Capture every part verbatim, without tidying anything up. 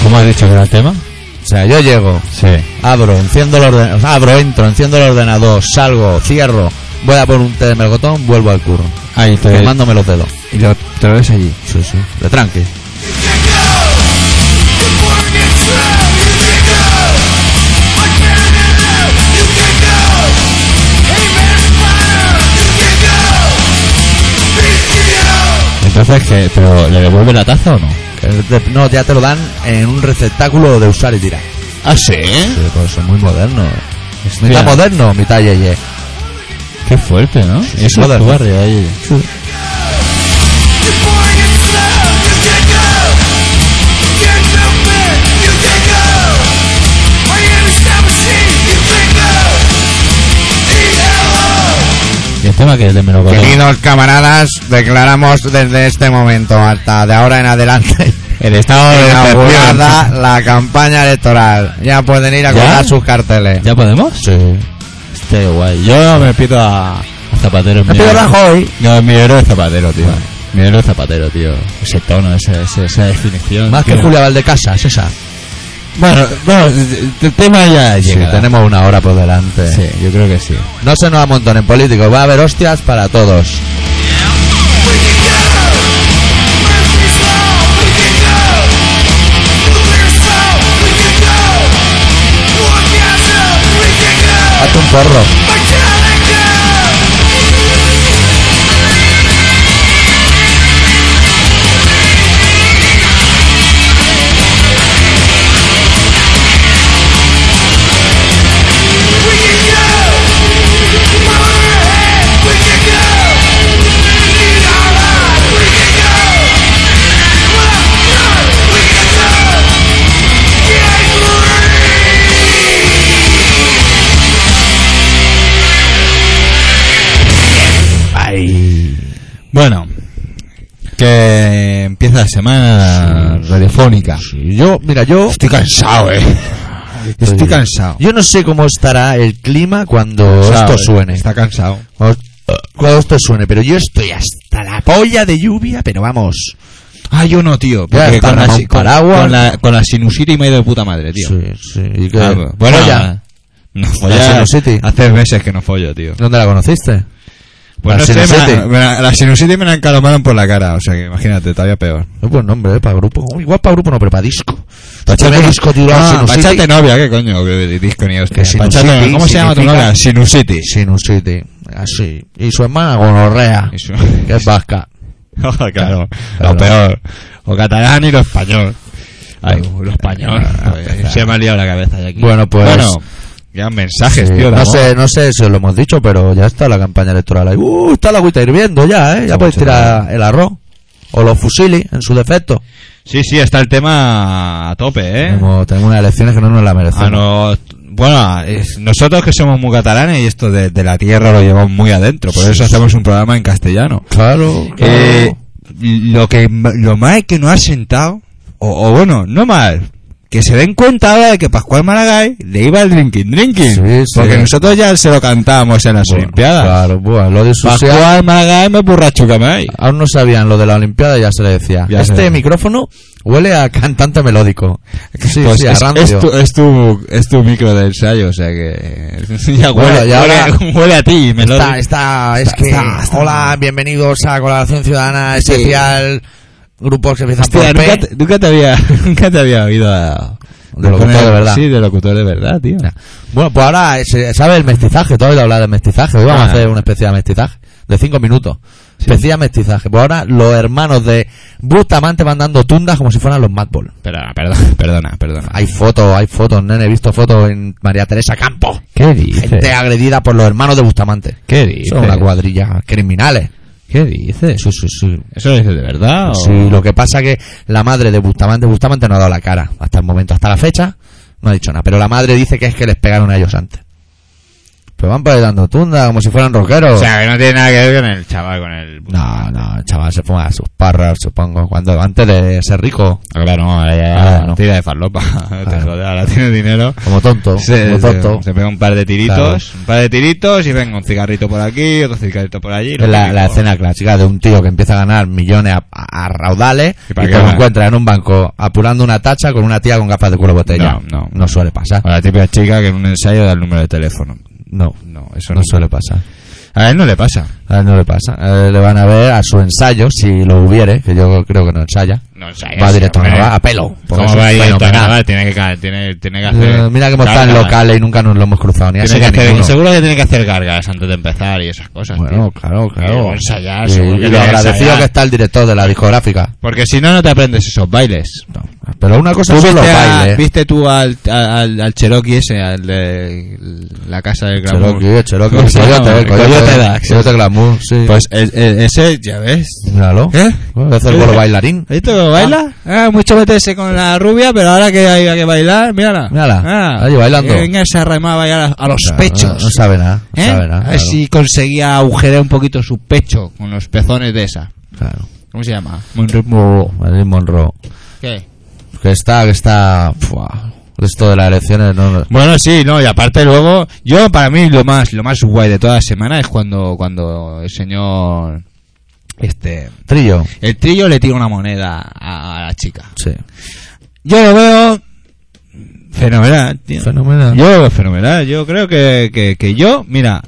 ¿Cómo has dicho que era el tema? O sea, yo llego, Sí. abro, enciendo el ordenador, abro, entro, enciendo el ordenador, salgo, cierro, voy a por un té de melocotón, vuelvo al curro. Ahí te Quemándome los dedos. Y lo, te lo ves allí. Sí, sí. De tranqui. Entonces, ¿qué? ¿Pero le devuelve la taza o no? Eh, de- No, ya te lo dan en un receptáculo de usar y tirar. ¿Ah, sí? Sí, pues eso es muy moderno. Hostia. Mitad moderno, mitad yeye. Qué fuerte, ¿no? Sí, Eso es moderno. tu barrio ahí. ¿Y el tema que es de melocotón? Queridos camaradas, declaramos desde este momento hasta de ahora en adelante El estado de inaugurada la campaña electoral. Ya pueden ir a ¿Ya? colgar sus carteles. ¿Ya podemos? Sí. Este guay. Yo me pido a, a Zapatero. Me pido Rajoy. No, mi héroe es Zapatero, tío. Mi héroe es Zapatero, tío. Ese tono, ese, ese- esa definición. Más que tío. Julia Valdecasas, esa. Bueno, bueno, el tema ya Sí, llega. tenemos una hora por delante. Sí, yo creo que sí. No se nos amontonen políticos, va a haber hostias para todos. Hazte un porro. Bueno, que empieza la semana radiofónica. Sí, yo, mira, yo Estoy cansado, eh. Estoy cansado. Yo no sé cómo estará el clima cuando Cansado, esto eh. suene. Está cansado. Cuando, cuando esto suene, pero yo estoy hasta la polla de lluvia, pero vamos. Ah, yo no, tío. Ya Porque está, con, la, Ramón si- con, Paraguas. con la, con la sinusitis me ha ido de puta madre, tío. Sí, sí. ¿Y qué? Ah, bueno, Folla. no, La follar- sinusitis. hace meses que no follo, tío. ¿Dónde la conociste? Pues La no sé, me sinusitis. la, me la- la sinusitis me la encalomaron por la cara, o sea que imagínate, todavía peor. Es buen nombre, ¿eh? Para grupo. Oh, igual para grupo no, pero para disco. Pa' Primer echarte- disco titulado Ah, Sinusitis. pa' echarte novia, ¿qué coño? Que disco ni hostia. Que Pa' echarte- sinusitis ¿Cómo se llama tu significa- novia? Sinusitis. Sinusitis. Así. Y su hermana gonorrea. Eso. Que es vasca. claro, Claro. lo peor. O catalán y lo español. Ay, lo español. Ah, Joder, se me ha liado la cabeza de aquí. Bueno, pues- Bueno, quedan mensajes, Sí, tío. de no amor. sé, no sé si os lo hemos dicho, pero ya está la campaña electoral ahí. Uh, está la agüita hirviendo ya, ¿eh? Ya Está podéis mucho tirar el arroz. O los fusilis, en su defecto. Sí, sí, está el tema a tope, ¿eh? Tenemos, tenemos unas elecciones que no nos la merecemos. A no- bueno, es- nosotros que somos muy catalanes y esto de, de la tierra lo llevamos muy adentro, por Sí, eso sí. hacemos un programa en castellano. Claro, claro. Eh, lo que lo más que nos ha sentado, o, o bueno, no mal, que se den cuenta ahora de que Pascual Maragall le iba al drinking drinking, Sí, sí. porque nosotros ya se lo cantábamos en las Bueno, Olimpiadas. Claro, bueno, lo de su Pascual Maragall me borracho que me hay. aún no sabían lo de la Olimpiada y ya se le decía. Ya este se- micrófono huele a cantante melódico. Sí, Pues sí, a es, rancio. es tu, es, tu, es tu micro de ensayo, o sea que ya Bueno, huele, y ahora- huele, huele a ti, me lo Está, está, es Está- que... está- está- Hola, bienvenidos a Colaboración Ciudadana Sí. Especial. Grupos que empiezan Hostia, por P. nunca, te, nunca te había nunca te había oído a, De locutor de verdad. Sí, de locutor de verdad, tío. Bueno, pues ahora se sabe el mestizaje. Tú has oído hablar del mestizaje. Hoy vamos Ah. a hacer una especie de mestizaje de cinco minutos. Especial mestizaje. Pues ahora los hermanos de Bustamante van dando tundas como si fueran los Madball. Perdona, perdona, perdona, perdona. Hay fotos, hay fotos, nene. He visto fotos en María Teresa Campos. ¿Qué dices? Gente agredida por los hermanos de Bustamante. ¿Qué dices? Son una cuadrilla criminales. ¿Qué dices? Sí, sí, sí. ¿Eso lo dices de verdad? o- Sí, lo que pasa que la madre de Bustamante, Bustamante no ha dado la cara hasta el momento, hasta la fecha, no ha dicho nada. Pero la madre dice que es que les pegaron a ellos antes. Pero van por ahí dando tunda, como si fueran rockeros. O sea, que no tiene nada que ver con el chaval, con el... No, no, el chaval se fuma sus parras, supongo, cuando antes de ser rico. Ah, claro, no, ahora ya Ah, no. tira de farlopa. Te Claro. joder, ahora tiene dinero. Como tonto, Se, como tonto. se, se pega un par de tiritos, un par de tiritos y venga un cigarrito por aquí, otro cigarrito por allí. Es la, la escena clásica de un tío que empieza a ganar millones a, a- a raudales ¿Y y, para te qué lo va? encuentra en un banco apurando una tacha con una tía con gafas de culo botella. No, no. No suele pasar. A la típica chica que en un ensayo da el número de teléfono. No, No, eso no no. suele pasar. A él no le pasa. A él no le pasa. A él le van a ver a su ensayo, si lo hubiere, que yo creo que no ensaya. No ensaya. Va directo a hombre. grabar, a pelo. porque ¿Cómo es va un a ir directo a fenomenal. grabar? Tiene que, ca- tiene, tiene que hacer... Eh, mira que hemos estado en gárgaras. locales y nunca nos lo hemos cruzado ni a Tiene ese que ni a hacer, ninguno. seguro que tiene que hacer gárgaras antes de empezar y esas cosas. Bueno, tío. claro, Y claro. luego ensayar, Y, seguro que y tiene lo que agradecido ensayar. que está el director de la discográfica. Porque si no, no te aprendes esos bailes. No. Pero una cosa ¿Tú son los viste, a- bailes. viste tú al, al, al Cherokee ese, al de la casa del glamour? Cherokee, Cherokee, ¿Cómo se llama? Coyote, Coyote, Coyote Dax. Coyote Glamour, sí. Pues el- el- ese, ya ves. Míralo. ¿Eh? Es el bolo bailarín. ¿Has visto cómo baila? Ah, mucho meterse con la rubia, pero ahora que hay que bailar, mírala. Mírala, Ah, ahí bailando. que venga esa remada a bailar a, a los No, pechos. No, no sabe nada, no ¿Eh? sabe nada. A ver claro. si conseguía agujerear un poquito su pecho con los pezones de esa. Claro. ¿Cómo se llama? Marilyn Monroe. ¿Qué? Que está, que está... Fua, esto de las elecciones no... no- Bueno, sí, no, y aparte luego, yo para mí lo más lo más guay de toda la semana es cuando cuando el señor este Trillo. el Trillo le tira una moneda a, a la chica. Sí. Yo lo veo fenomenal, tío. Fenomenal. Yo lo veo fenomenal. Yo creo que, que, que yo, mira,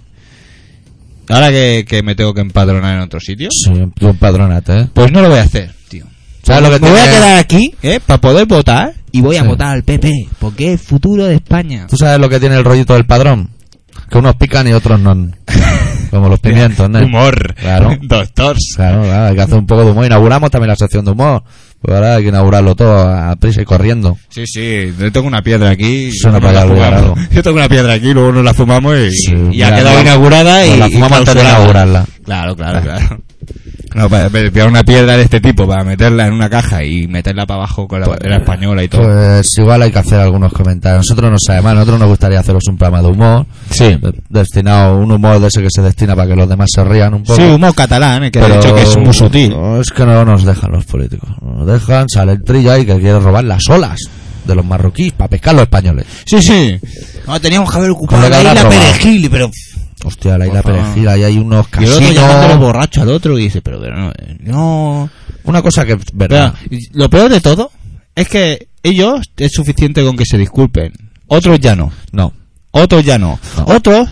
ahora que, que me tengo que empadronar en otro sitio, Sí, tú empadronate, ¿eh? pues no lo voy a hacer, tío. ¿Sabes lo que me voy a tiene- quedar aquí, ¿eh? Para poder votar y voy a Sí. votar al P P, porque es futuro de España. ¿Tú sabes lo que tiene el rollito del padrón? Que unos pican y otros no. Como los pimientos, ¿no? Humor, Claro. doctors. Claro, claro, hay que hacer un poco de humor. Inauguramos también la sección de humor. Pues ahora hay que inaugurarlo todo a prisa y corriendo. Sí, sí, yo tengo una piedra aquí. y Suena luego nos para la allá al fumamos. lugar Yo tengo una piedra aquí, luego nos la fumamos y, Sí, y ha mira, quedado no, inaugurada y, nos la y fumamos antes de clausurada. inaugurarla. Claro, claro, claro. No, para para pillar una piedra de este tipo, para meterla en una caja y meterla para abajo con la bandera española y todo. Pues igual hay que hacer algunos comentarios. Nosotros no sabemos, a nosotros nos gustaría haceros un programa de humor. Sí. de- Destinado, un humor de ese que se destina para que los demás se rían un poco. Sí, humor catalán, eh, que Pero de hecho que es muy sutil. no, es que no nos dejan los políticos. No nos dejan, sale el Trillo ahí que quiere robar las olas de los marroquíes para pescar los españoles. Sí, sí. No, teníamos que haber ocupado Con lo que la habrá isla robado. Perejil, pero... Hostia, la isla Por favor. Perejil, ahí hay unos Y el otro casinos. llamándole borracho al otro y dice, pero, pero no, eh, no... Una cosa que es verdad. Pero, y lo peor de todo es que ellos es suficiente con que se disculpen. Otros ya no. No. Otros ya no. No. Otros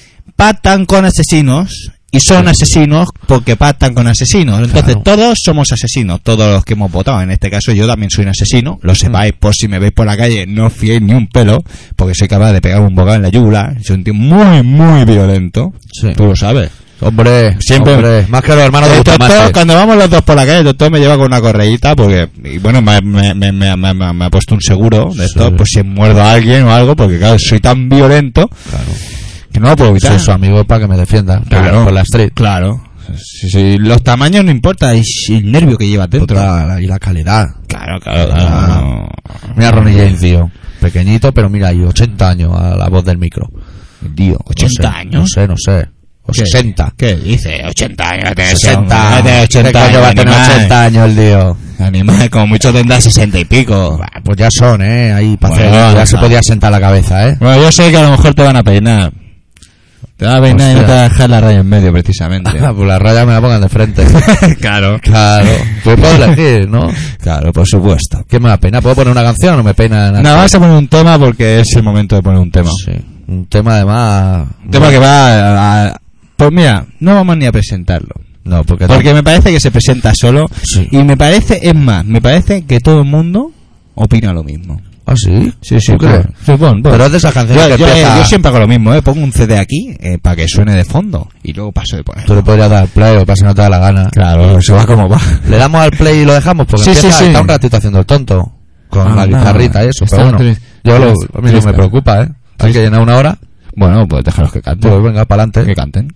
pactan con asesinos y son asesinos porque pactan con asesinos. Entonces Claro. todos somos asesinos, todos los que hemos votado. En este caso yo también soy un asesino. Lo sepáis por si me veis por la calle, no os fiéis ni un pelo, porque soy capaz de pegar un bocado en la yugular. Soy un tío muy, muy violento. Sí. Tú lo sabes. Hombre, Siempre- hombre, más que los hermanos de El doctor, Bustamante. cuando vamos los dos por la calle, el doctor me lleva con una correíta porque, y bueno, me, me, me, me, me- me- me ha puesto un seguro de esto, Sí. pues si muerdo a alguien o algo, porque claro, soy tan violento Claro. que no lo puedo evitar. Soy su amigo para que me defienda. por la- Claro, Por la street. claro. Sí, sí, los tamaños no importa, es el nervio que lleva dentro. Puta, y la calidad. Claro, claro, Ah. claro. Mira a Ronnie James, tío. Pequeñito, pero mira ahí, ochenta años a la voz del micro. Tío, ochenta No sé, años. No sé, no sé. O ¿Qué? sesenta. ¿Qué dice? ochenta años. sesenta. De ¿Qué ochenta coño va a tener animal. ochenta años el tío? Animal, como mucho tendrá sesenta y pico. Bah, Pues ya son, ¿eh? Ahí para Bueno, hacer, ya no. se podía sentar la cabeza, ¿eh? Bueno, yo sé que a lo mejor te van a peinar. Te van a peinar y no Hostia. te van a dejar la raya en medio, precisamente. Pues las rayas me la pongan de frente. Claro. Claro. Pues puedo elegir, ¿no? Claro, por supuesto. ¿Qué me va a peinar? ¿Puedo poner una canción o no me peina nada? Nada, vamos a poner un tema porque es el momento de poner un tema. Sí. Un tema además... Un tema que va a, a- Pues mira, no vamos ni a presentarlo. No, porque... Porque me parece que se presenta solo. Sí. Y me parece, es más, me parece que todo el mundo opina lo mismo. ¿Ah, sí? Sí, sí, ¿Tú crees? pon, sí, pon, pon. Pero es de esas canciones Yo, que yo, empieza... eh, yo siempre hago lo mismo, ¿eh? Pongo un C D aquí eh, para que suene de fondo y luego paso de poner. Tú le podrías dar play o pase no te da la gana. Claro, eso va como va. Le damos al play y lo dejamos porque Sí, empieza, sí, sí. está un ratito haciendo el tonto. Con Ah, la no. guitarrita y eso. Está Pero bueno, triste. yo lo, a mí no Triste. me preocupa, ¿eh? Hay que llenar una hora. Bueno, pues déjalos que canten. Pues venga, para Que adelante. canten.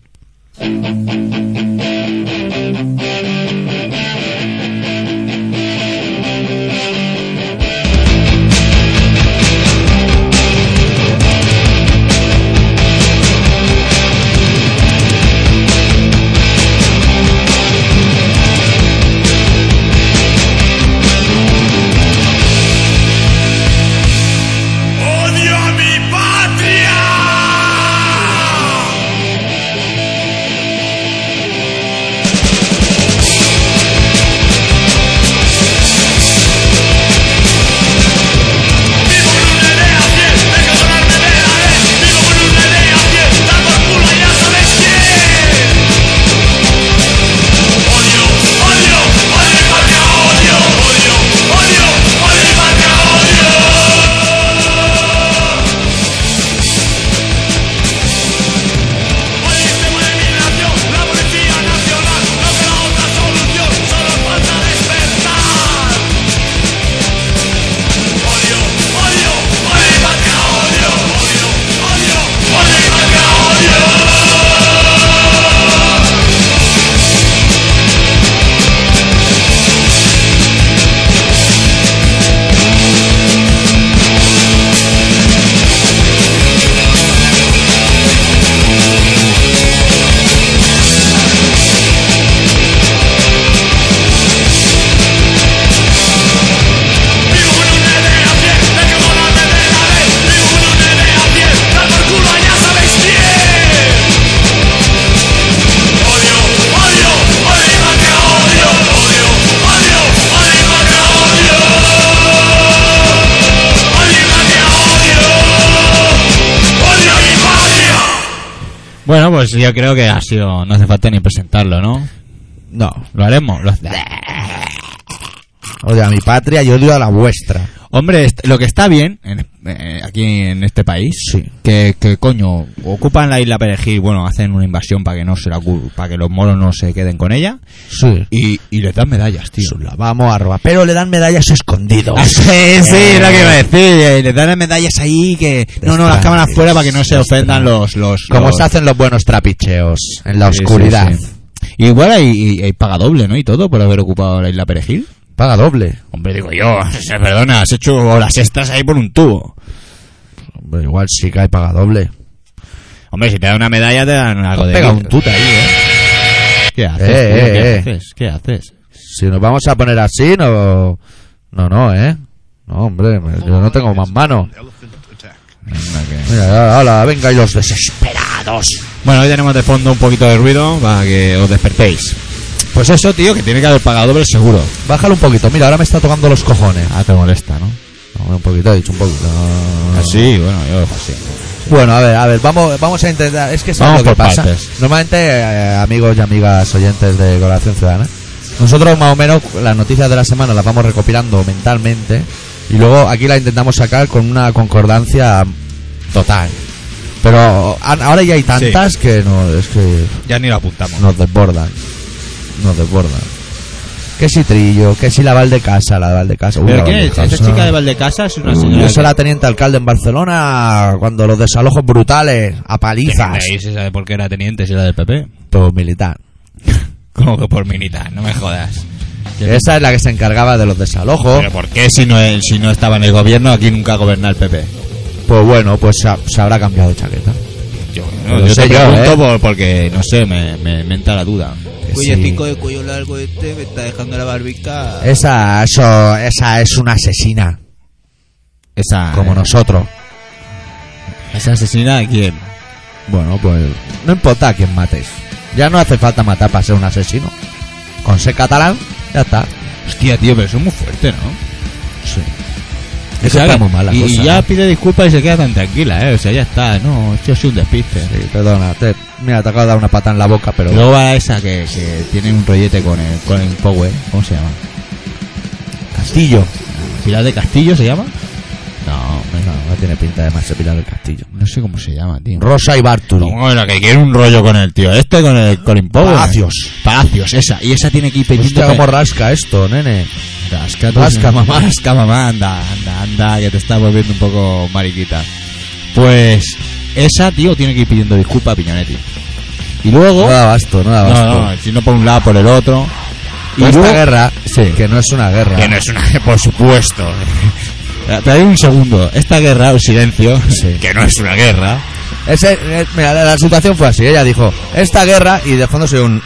Bueno, pues yo creo que ha sido... No hace falta ni presentarlo, ¿no? No. ¿Lo haremos? Lo hace- Odio a mi patria y odio a la vuestra. Hombre, est- lo que está bien en- eh, aquí en este país, Sí. que, que coño, ocupan la isla Perejil, bueno, hacen una invasión para que no se la cu- para que los moros no se queden con ella Sí. y, y les dan medallas, tío. La vamos a robar. Pero le dan medallas escondidos. Ah, sí, sí, lo que iba a decir, eh, les dan las medallas ahí que no, no, las cámaras fuera para que no se ofendan los los Como los- se hacen los buenos trapicheos en la Sí, oscuridad. sí, sí. Igual hay, hay paga doble, ¿no? Y todo por haber ocupado la isla Perejil. Paga doble. Hombre, digo yo, se perdona, has hecho horas extras ahí por un tubo. Hombre, igual sí que hay paga doble. Hombre, si te dan una medalla te dan algo de... Pega un tute ahí, ¿eh? ¿Qué haces, Eh, tío? eh, ¿Qué eh. haces? ¿Qué haces? Si nos vamos a poner así, no... No, no, ¿eh? No, hombre, yo no tengo más manos. Mira, hola, venga y los desesperados. Bueno, hoy tenemos de fondo un poquito de ruido para que os despertéis. Pues eso, tío, que tiene que haber pagado doble seguro. Bájalo un poquito, mira, ahora me está tocando los cojones. Ah, te molesta, ¿no? No, un poquito, he dicho un poquito. Así, bueno, yo así. Bueno, a ver, a ver, vamos, vamos a intentar. Es que sabes Vamos lo que por pasa. partes. Normalmente, eh, amigos y amigas oyentes de Colaboración Ciudadana, nosotros más o menos las noticias de la semana las vamos recopilando mentalmente y luego aquí las intentamos sacar con una concordancia total. Pero a- ahora ya hay tantas que no, es que Ya ni lo apuntamos. nos desbordan. Nos desbordan. Que si Trillo, que si la Valdecasa, la Valdecasa. Uy, ¿Pero la quién es? Valdecasa. ¿Esa chica de Valdecasa es una Uy, señora? esa era teniente alcalde en Barcelona cuando los desalojos brutales, a palizas. ¿Y se sabe por qué era teniente si era del P P? Todo militar. Como que por militar, no me jodas. Esa es la que se encargaba de los desalojos. ¿Pero por qué si no, si no estaba en el gobierno aquí nunca gobernaba el P P? Pues bueno, pues se, ha- se habrá cambiado de chaqueta. Yo, Lo no, yo sé te yo, pregunto ¿eh? por- porque, no sé, me, me, me entra la duda. Oye, sí. de cuello largo este me está dejando la barbica. Esa, eso, esa es una asesina, Esa, como nosotros. ¿Esa asesina de quién? Bueno, pues no importa a quién mates. Ya no hace falta matar para ser un asesino. Con ser catalán, ya está. Hostia, tío, pero eso es muy fuerte, ¿no? Sí. Es que está muy mal la y, cosa, y ya ¿no? pide disculpas y se queda tan tranquila, ¿eh? O sea, ya está, no, esto es un despiste. Sí, perdona, te, mira, te acabo de dar una patada en la boca, pero... Y luego va esa que, que tiene un rollete con el, con el Power, ¿cómo se llama? Castillo. ¿Pilar de Castillo se llama? No, No, no tiene pinta de más Pilar del Castillo. no sé cómo se llama, tío. Rosa y Barturi. Bueno, que quiere un rollo con el tío este, con el Colin Powell. Palacios. Palacios, esa. Y esa tiene que ir pidiendo... Hostia, cómo rasca esto, nene. Rasca, tú, Rasca, sí. mamá. Rasca, mamá. Anda, anda, anda, que te estás volviendo un poco mariquita. Pues esa, tío, tiene que ir pidiendo disculpas a Piñonetti. Y luego... No da basto, no da basto. No, no, si no por un lado, por el otro. Y esta luego- guerra, Sí. que no es una guerra. Que no es una... Por supuesto. Te doy un segundo. Esta guerra, o silencio, Sí. que no es una guerra... Ese, eh, mira, la, la situación fue así. Ella dijo, esta guerra, y de fondo soy un...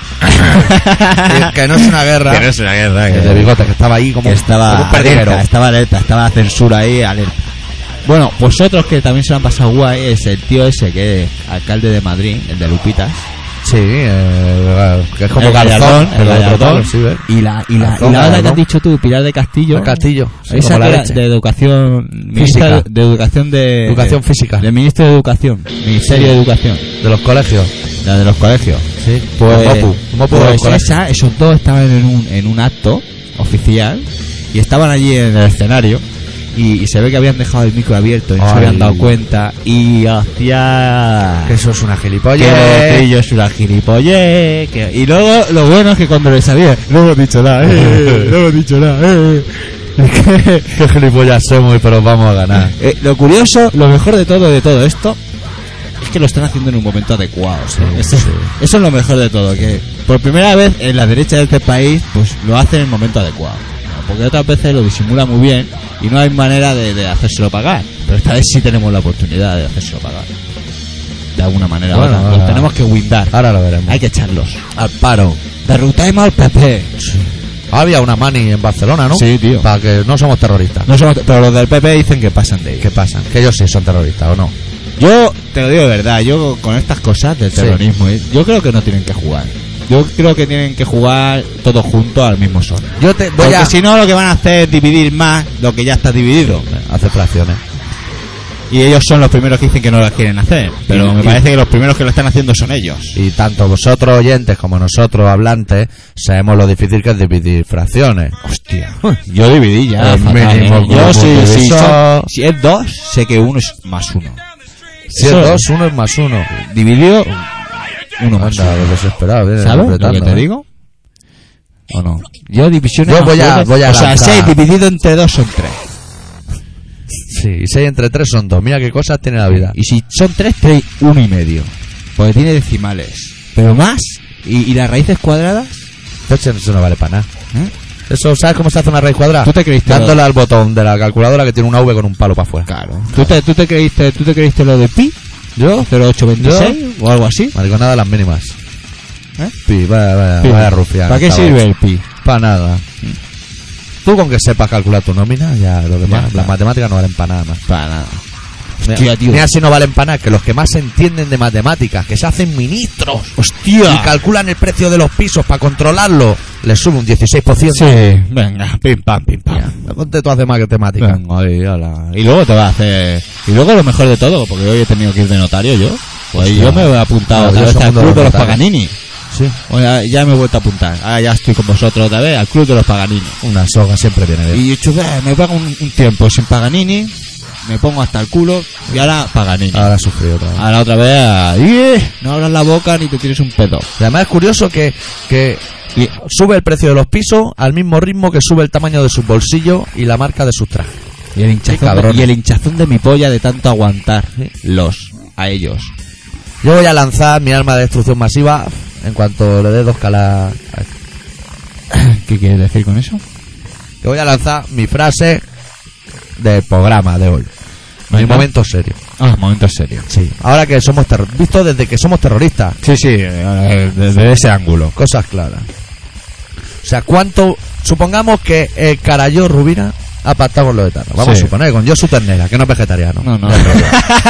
y que no es una guerra. Que no es una guerra. El de bigote, que estaba ahí como, que estaba como un perdiguero. alerta, estaba alerta, estaba la censura ahí, alerta. Bueno, pues otros que también se lo han pasado guay es el tío ese que es alcalde de Madrid, el de Lupitas. Sí, eh, que es como el Garzón, Gallardón, el pero otro Gallardón. palo, sí, ¿ves? Y la, y la, Garzón, y la otra que Gallardón. has dicho tú, Pilar de Castillo. El Castillo, sí, esa como la que era leche. de educación, ministra de, de educación de... Educación física. De ministro de educación, ministerio de educación, De los colegios. la de los colegios. Sí, Pues, Mopu, Mopu de los pues colegios. esa, esos dos estaban en un, en un acto oficial y estaban allí en el escenario y, y se ve que habían dejado el micro abierto y no se Ay. habían dado cuenta y hacía Que eso es una que gilipollez. Botello es una gilipollez que- y luego lo bueno es que cuando le sabía no hemos dicho nada, eh, no hemos dicho nada, eh. Es que, Qué gilipollas somos, pero vamos a ganar. eh, lo curioso, lo mejor de todo de todo esto es que lo están haciendo en un momento adecuado. ¿sí? Eso, sí. eso es lo mejor de todo, que por primera vez en la derecha de este país pues lo hacen en el momento adecuado. ¿no? Porque otras veces lo disimula muy bien y no hay manera de, de hacérselo pagar. Pero esta vez sí tenemos la oportunidad de hacérselo pagar. De alguna manera. Bueno, ahora. ahora- Los tenemos que windar. Ahora lo veremos. Hay que echarlos. Al paro. Derrotemos al P P. Había una mani en Barcelona, ¿no? Sí, tío. Para que no somos terroristas. No somos- pero los del P P dicen que pasan de ahí. ¿Qué pasa? Que ellos sí son terroristas, ¿o no? Yo te lo digo de verdad, yo con estas cosas del Sí. terrorismo, ¿eh? yo creo que no tienen que jugar. Yo creo que tienen que jugar todos juntos al mismo son. Yo te voy Porque a... si no, lo que van a hacer es dividir más lo que ya está dividido. Hace fracciones. Y ellos son los primeros que dicen que no las quieren hacer. Pero Y- me y- parece que los primeros que lo están haciendo son ellos. Y tanto vosotros oyentes como nosotros hablantes sabemos lo difícil que es dividir fracciones. Hostia. Yo dividí ya. El fatal, mínimo ¿eh? Yo común sí, sí, divisor. son- si es dos, sé que uno es más uno. Si es Eso- dos, uno es más uno. Dividido, uno más Anda, uno. lo desesperado, viene ¿Sabes lo que apretando, te ¿eh? digo? ¿O no? Yo divisiones Yo voy a- más voy a O sea, lanzar- seis dividido entre dos son tres. Sí, y seis entre tres son dos. Mira qué cosas tiene la vida. Y si son tres, tres, uno y medio. Porque tiene decimales. Pero más. ¿Y, y las raíces cuadradas? Eso eso no vale para nada. ¿Eh? Eso, ¿sabes cómo se hace una raíz cuadrada? ¿Tú te creíste Dándole lo- al botón de la calculadora que tiene una V con un palo para afuera. Claro. ¿Tú te, tú te creíste, ¿Tú te creíste lo de pi? ¿Yo? ¿cero ocho veintiséis? ¿O algo así? Mariconada de las mínimas. ¿Eh? Pi, vaya, vaya, Pi. vaya rufián. ¿Para qué estaba sirve hecho. el pi? Para nada. Tú con que sepas calcular tu nómina, ya lo demás, Ya, las ya. matemáticas no valen para nada más. Para nada. Mira, Hostia, tío. mira si no valen para nada, que los que más entienden de matemáticas, que se hacen ministros y ¡Hostia! calculan el precio de los pisos para controlarlo, les sube un dieciséis por ciento. Sí, venga, pim pam, pim pam. Ya, ponte tú a hacer matemáticas. Venga, ahí, ala. Y luego te va a hacer. Y luego lo mejor de todo, porque hoy he tenido que ir de notario yo. Pues Hostia. yo me he apuntado otra Maravilloso vez al mundo de club de los los notarios. Paganini. Sí. O ya, ya me he vuelto a apuntar. Ahora ya estoy con vosotros otra vez al club de los Paganini. Una soga siempre viene bien. Y he dicho, "Ve, me pago un, un tiempo sin Paganini, me pongo hasta el culo y ahora Paganini. Ahora sufrí otra vez. Ahora otra vez, a- ¡eh! No abras la boca ni te tires un pedo. Y además es curioso que, que Y- sube el precio de los pisos al mismo ritmo que sube el tamaño de sus bolsillos y la marca de sus trajes. Y el hinchazón, Qué cabrón. de, y el hinchazón de mi polla de tanto aguantar los a ellos. Yo voy a lanzar mi arma de destrucción masiva en cuanto le dé dos calas. ¿Qué quieres decir con eso? Que voy a lanzar mi frase del programa de hoy. Mi Venga. momento serio. Ah, momento serio. Sí. Ahora que somos terroristas, visto desde que somos terroristas, Sí, sí, eh, desde ese ángulo. cosas claras. O sea, ¿cuánto? Supongamos que el Carayó Rubina ha pactado con los etanos. Vamos Sí. a suponer, con Josu Ternera, que no es vegetariano. No, no. Ya te lo digo.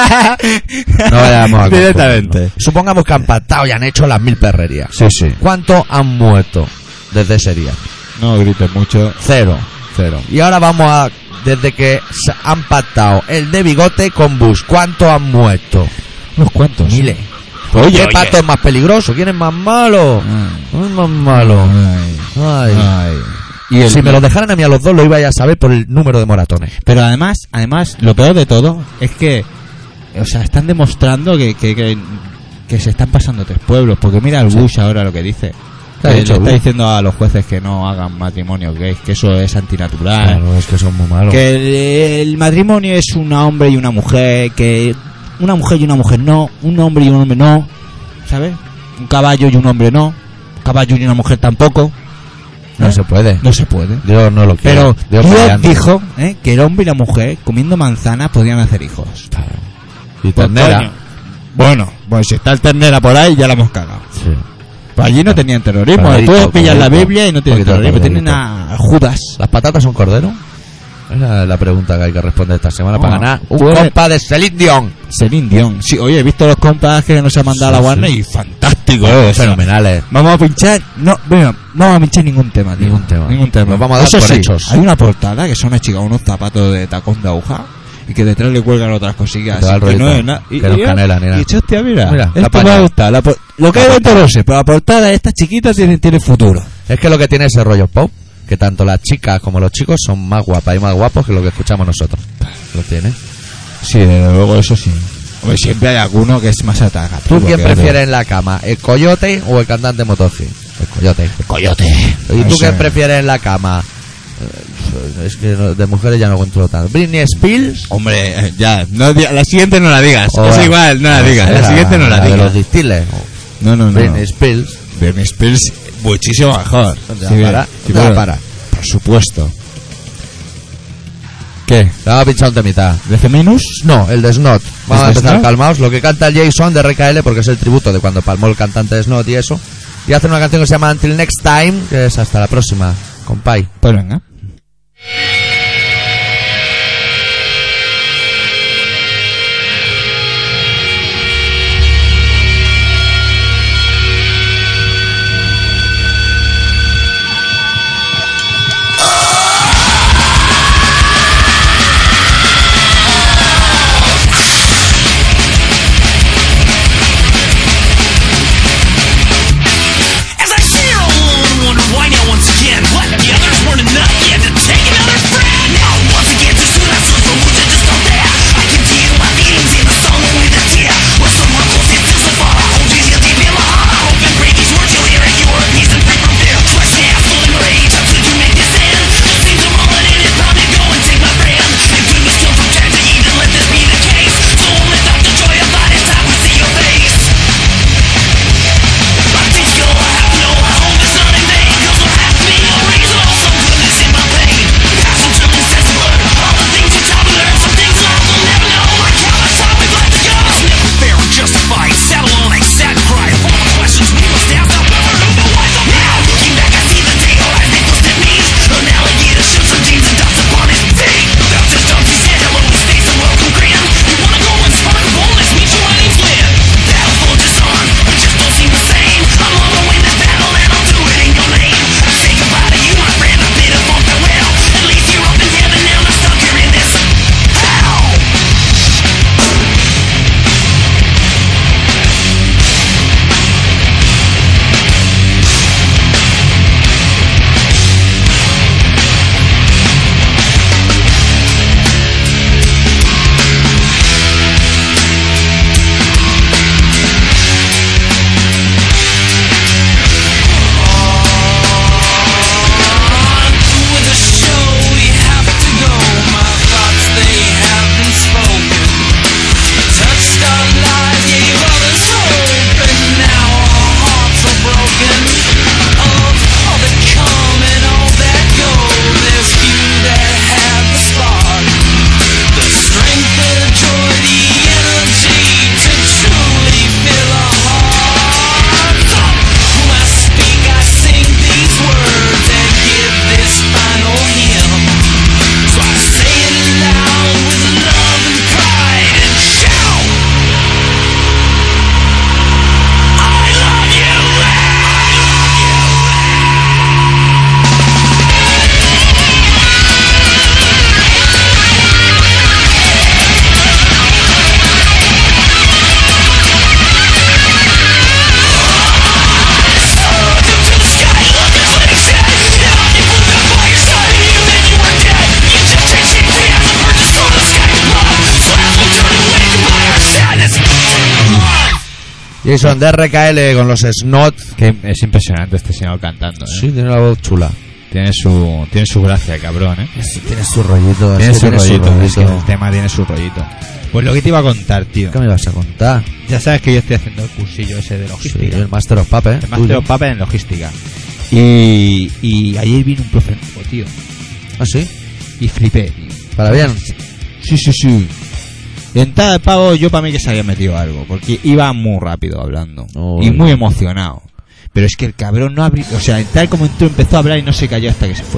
No vayamos a Directamente. confundirnos. Supongamos que han pactado y han hecho las mil perrerías. Sí, sí. ¿Cuántos han muerto desde ese día? No grites mucho. Cero. Cero. Y ahora vamos a... Desde que se han pactado el de bigote con Bush, ¿cuántos han muerto? Unos cuantos. Miles. Oye, ¿Qué oye. pacto es más peligroso? ¿Quién es más malo? Ay. ¿Quién es más malo? Ay. Ay. Ay. Y el- Si me lo dejaran a mí a los dos, lo iba a saber por el número de moratones. Pero además, además, lo peor de todo es que, o sea, están demostrando que, que, que, que se están pasando tres pueblos. Porque mira el Sí. Bush ahora lo que dice. ¿Qué ha Que dicho le está Bush? diciendo a los jueces que no hagan matrimonio gays, que eso es antinatural. Claro, es que son muy malos. Que el, el matrimonio es un hombre y una mujer, que una mujer y una mujer no, un hombre y un hombre no, ¿sabes? Un caballo y un hombre no, un caballo y una mujer tampoco. No ¿eh? se puede. No se puede. Dios no lo quiere. Pero Dios Dios mediante. dijo ¿eh? que el hombre y la mujer comiendo manzanas podían hacer hijos. Y Pues, ternera. coño. Bueno, pues si está el ternera por ahí ya la hemos cagado. Sí. Pues allí no tenían terrorismo. Corderito, Tú pillas la corderito. Biblia y no tienen Poquito de terrorismo. Tienen corderito. a Judas. ¿Las patatas son cordero? Es la, la pregunta que hay que responder esta semana Ah, para ganar un puede- compa de Celine Dion. Celine Dion. Sí, oye, he visto los compas que nos ha mandado Sí, la Warner sí. y fantástico, eh. o sea, Fenomenales. Vamos a pinchar. No, venga, no vamos a pinchar ningún tema, tío. Ningún tema. Ningún tema. Nos vamos a dar Eso por sí, hechos. Hay una portada que son una chica con unos zapatos de tacón de aguja y que detrás le cuelgan otras cosillas. Te va el así que no rollito. es nada. Y, Que nos y- canela, ni nada. y dicho, hostia, mira, Mira, esto la me paña. ha gustado. La por- lo que hay dentro no sé, pero la portada de estas chiquitas tiene, tiene futuro. Es que lo que tiene ese rollo pop, que tanto las chicas como los chicos son más guapas y más guapos que lo que escuchamos nosotros. Lo tiene. Sí, desde luego, eso sí. Hombre, siempre hay alguno que es más atractivo. ¿Tú quién que otro. prefieres en la cama? ¿El coyote o el cantante motorci? El coyote. Coyote. ¿Y tú No quién sé. prefieres en la cama? Eh, Es que no- de mujeres ya no controlo tanto. ¿Britney Spears? Hombre, eh, ya, no, di- la siguiente no la digas. O es la- igual, no la digas. La la- siguiente no la de digas. los distiles. No, no, no. Britney Spears. Britney Spears, muchísimo mejor. Ya Sí, para, sí, ya claro. para. Por supuesto. ¿Qué? Te vamos a pinchar un temita. ¿De C minus? No, el de Snot. Vamos a ¿Es de empezar Snot? calmaos. Lo que canta el Jason de R K L, porque es el tributo de cuando palmó el cantante de Snot y eso. Y hace una canción que se llama Until Next Time, que es hasta la próxima, compay. Pues venga. Until Jason de R K L con los Snot. Que es impresionante este señor cantando, ¿eh? Sí, tiene la voz chula. Tiene su, tiene su gracia, cabrón, ¿eh? Sí, tiene su rollito. Tiene, es que su, tiene rollito, su rollito. es que el tema tiene su rollito. Pues lo que te iba a contar, tío. ¿Qué me vas a contar? Ya sabes que yo estoy haciendo el cursillo ese de Sí, logística. el Master of Puppet, ¿eh? el Master of Puppet en logística. Y, y ayer vino un profe nuevo, tío. ¿Ah, sí? Y flipé, tío. ¿Para bien? Sí, sí, sí. De entrada de pago, yo para mí que se había metido algo, porque iba muy rápido hablando. Uy. Y muy emocionado. Pero es que el cabrón no abrió. O sea, tal como entró, empezó a hablar y no se cayó hasta que se fue.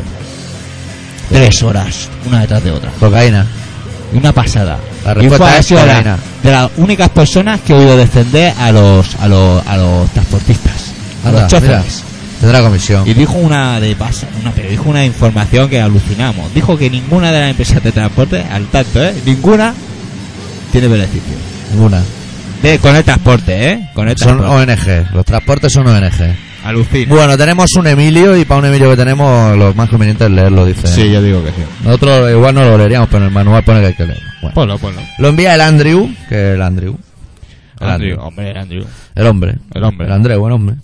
Tres horas, una detrás de otra. Cocaína. Una pasada. La Y respuesta fue, ha es sido de, la- cocaína. de las únicas personas que he oído defender a los a los, a los transportistas, a Anda, los choferes. Tendrá comisión. Y dijo una de pasa, una, pero dijo una información que alucinamos. Dijo que ninguna de las empresas de transporte, al tanto, ¿eh? Ninguna tiene beneficio. Ninguna. De, con el transporte, ¿eh? Con el Son transporte. O N G. Los transportes son O N G. Alucina. Bueno, tenemos un Emilio y para un Emilio que tenemos lo más conveniente es leerlo, dice. Sí, yo digo que sí. Nosotros igual no lo leeríamos, pero en el manual pone que hay que leerlo. Bueno. Ponlo, ponlo. Lo envía el Andrew, que el Andrew. El Andrew, Andrew. hombre, el Andrew. El hombre. El hombre. El Andreu, buen hombre.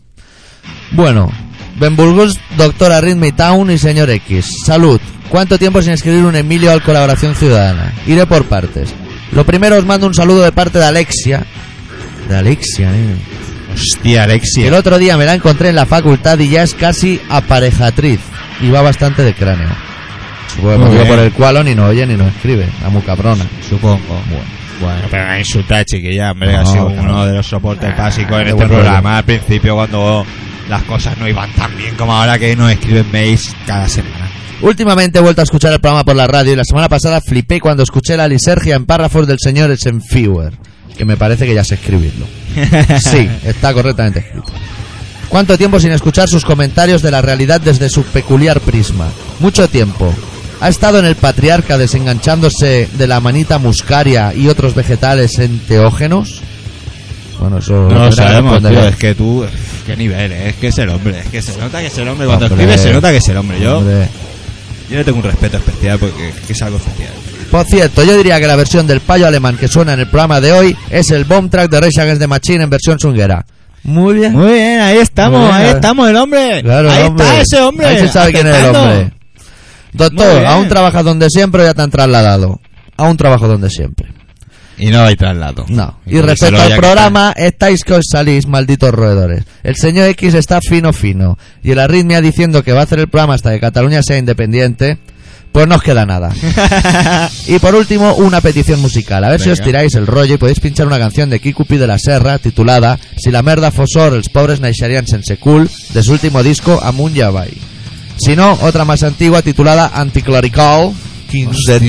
Bueno, Benburgos, doctor Arrhythmia Town y señor X. Salud. ¿Cuánto tiempo sin escribir un Emilio al Colaboración Ciudadana? Iré por partes. Lo primero os mando un saludo de parte de Alexia. De Alexia, eh. Hostia, Alexia. El otro día me la encontré en la facultad y ya es casi aparejatriz. Y va bastante de cráneo. Supongo que Muy motivo bien. por el cual ni nos oye ni nos escribe. La muy cabrona. Supongo. Bueno, bueno, pero no insulta, chiquilla, hombre, No, ha sido no. uno de los soportes básicos en qué este buen programa. Al principio, cuando las cosas no iban tan bien como ahora, que nos escriben mails cada semana. Últimamente he vuelto a escuchar el programa por la radio y la semana pasada flipé cuando escuché la lisergia en párrafos del señor Eisenhower, que me parece que ya sé escribirlo. Sí, está correctamente escrito. ¿Cuánto tiempo sin escuchar sus comentarios de la realidad desde su peculiar prisma? Mucho tiempo. ¿Ha estado en el Patriarca desenganchándose de la manita muscaria y otros vegetales enteógenos? Bueno, eso No lo tendrá que sabemos, responder tío, él. es que tú, qué nivel, eh, es que es el hombre, es que se nota que es el hombre, cuando Hombre. escribe se nota que es el hombre. Yo, Hombre. yo le tengo un respeto especial porque es que es algo especial. Por cierto, yo diría que la versión del payo alemán que suena en el programa de hoy es el bomb track de Rage Against the Machine en versión swinguera. Muy bien. Muy bien, ahí estamos, Muy bien. ahí estamos, el hombre. Claro, ahí hombre. está ese hombre. Ahí se sabe quién es el acertando. hombre. Muy Doctor, bien. ¿aún trabajas donde siempre o ya te han trasladado? Aún trabajo donde siempre. Y no hay traslado. No. Y, porque se respecto lo al haya programa, estáis que os salís, malditos roedores. El señor X está fino fino. Y el Arritmia diciendo que va a hacer el programa hasta que Cataluña sea independiente. Pues no os queda nada. Y por último, una petición musical. A ver si Venga. os tiráis el rollo y podéis pinchar una canción de Kikupi de la Serra titulada Si la merda fosor, els pobres naixerien sense cul, de su último disco Amunt i Avall. Si no, otra más antigua titulada Anticlerical, Kings the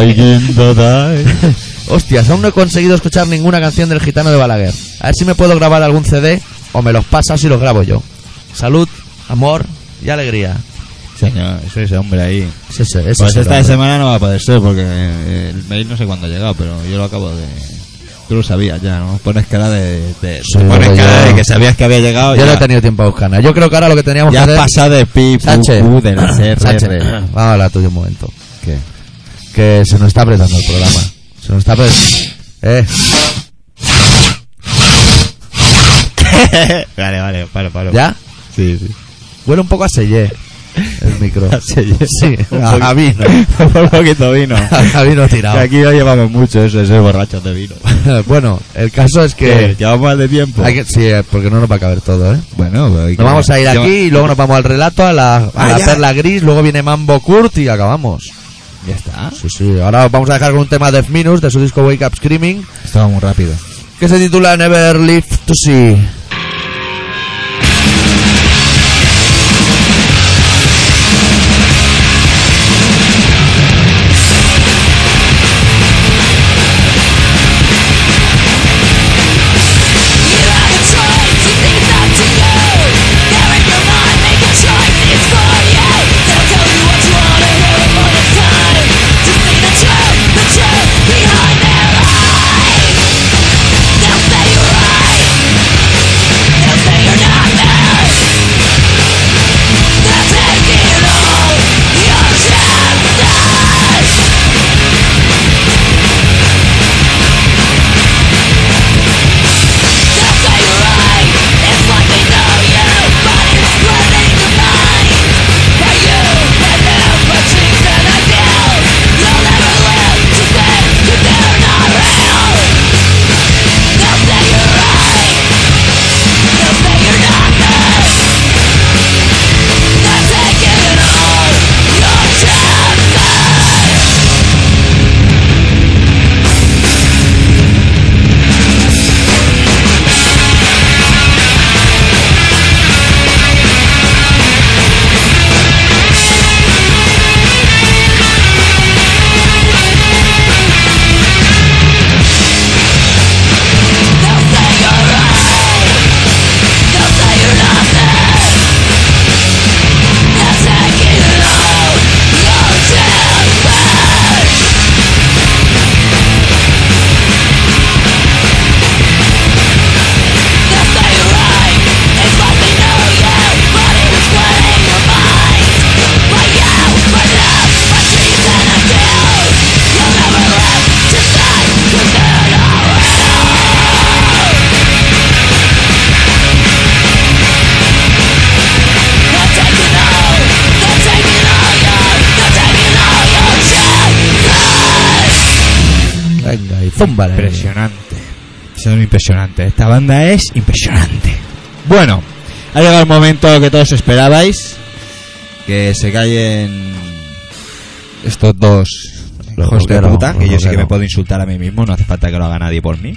Die. Hostias, aún no he conseguido escuchar ninguna canción del Gitano de Balaguer. A ver si me puedo grabar algún C D o me los pasas y los grabo yo. Salud, amor y alegría. Señor, ese, ese hombre ahí. Ese, ese, ese Pues es el esta hombre. semana no va a poder ser porque eh, el mail no sé cuándo ha llegado, pero yo lo acabo de... Tú lo sabías ya, ¿no? Pones cara de... de Sí, pones yo- cara de que sabías que había llegado. Yo ya, no he tenido tiempo a buscar nada. Yo creo que ahora lo que teníamos ya que has hacer... pasado de pi, pu, Sánchez. pu, de la C R. Sánchez, vamos a hablar tuyo un momento. ¿Qué? Que se nos está apretando el programa. Se nos está apretando... Eh, Vale, vale, paro, paro. ¿ya? Sí, sí. Huele un poco a sellé el micro. Sí, un a, a vino. Un poquito vino. A vino Que tirado. aquí no llevamos mucho eso, ese borracho de vino. Bueno, el caso es ¿Qué? que... ¿Llevamos más de tiempo? hay que- sí, eh, porque no nos va a caber todo, ¿eh? Bueno, pero hay que- Nos vamos a ir yo- aquí y luego nos vamos al relato, a la, a Ah, la ya. perla gris, luego viene Mambo Kurt y acabamos. Ya está. Sí, sí, ahora os vamos a dejar con un tema de Death Minus de su disco Wake Up Screaming, Esto va muy rápido. que se titula Never Live to See. Behind their eyes, they'll say you're right. Túmbale. Impresionante. Son impresionantes. Esta banda es impresionante. Bueno, ha llegado el momento que todos esperabais. Que se callen estos dos Los hijos de rockeros, puta. los Que yo sé que rockeros. me puedo insultar a mí mismo. No hace falta que lo haga nadie por mí.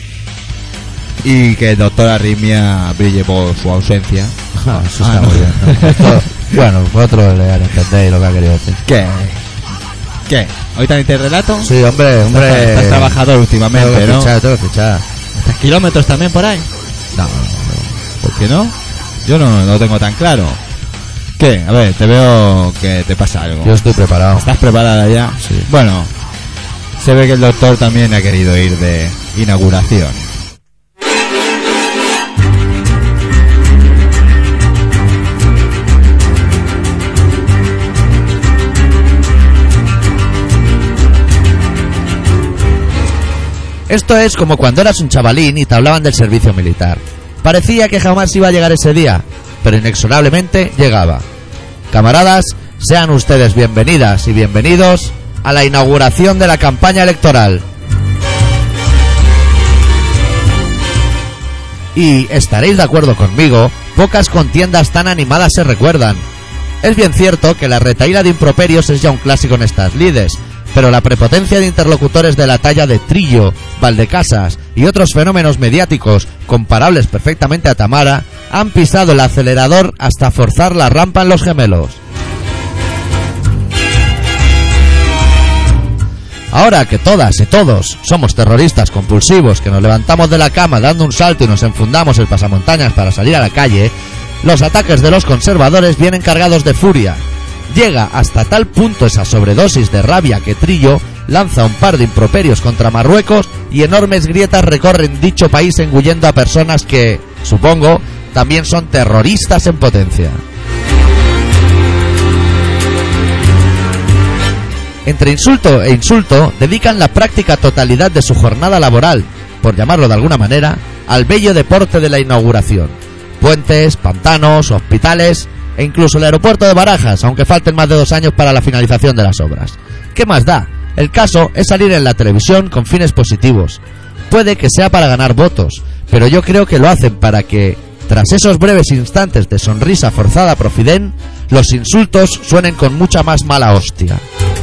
Y que el doctor Arritmia brille por su ausencia. Ah, eso Ah, está no. muy bien. Esto- bueno, vosotros le entendéis lo que ha querido decir. ¿Qué? ¿Qué? ¿Hoy también te relato? Sí, hombre, hombre. Estás trabajador Tengo últimamente, que ¿no? fichar, tengo que fichar. ¿Estás kilómetros también por ahí? No, no, no. ¿Por qué no? Yo no lo tengo tan claro. ¿Qué? A ver, te veo que te pasa algo. Yo estoy preparado. ¿Estás preparada ya? Sí. Bueno, se ve que el doctor también ha querido ir de inauguración. Esto es como cuando eras un chavalín y te hablaban del servicio militar. Parecía que jamás iba a llegar ese día, pero inexorablemente llegaba. Camaradas, sean ustedes bienvenidas y bienvenidos a la inauguración de la campaña electoral. Y estaréis de acuerdo conmigo, pocas contiendas tan animadas se recuerdan. Es bien cierto que la retahíla de improperios es ya un clásico en estas lides, pero la prepotencia de interlocutores de la talla de Trillo, Valdecasas y otros fenómenos mediáticos comparables perfectamente a Tamara han pisado el acelerador hasta forzar la rampa en los gemelos. Ahora que todas y todos somos terroristas compulsivos que nos levantamos de la cama dando un salto y nos enfundamos el pasamontañas para salir a la calle, los ataques de los conservadores vienen cargados de furia. Llega hasta tal punto esa sobredosis de rabia que Trillo lanza un par de improperios contra Marruecos y enormes grietas recorren dicho país engullendo a personas que, supongo, también son terroristas en potencia. Entre insulto e insulto, dedican la práctica totalidad de su jornada laboral, por llamarlo de alguna manera, al bello deporte de la inauguración. Puentes, pantanos, hospitales e incluso el aeropuerto de Barajas, aunque falten más de dos años para la finalización de las obras. ¿Qué más da? El caso es salir en la televisión con fines positivos. Puede que sea para ganar votos, pero yo creo que lo hacen para que, tras esos breves instantes de sonrisa forzada profidén, los insultos suenen con mucha más mala hostia.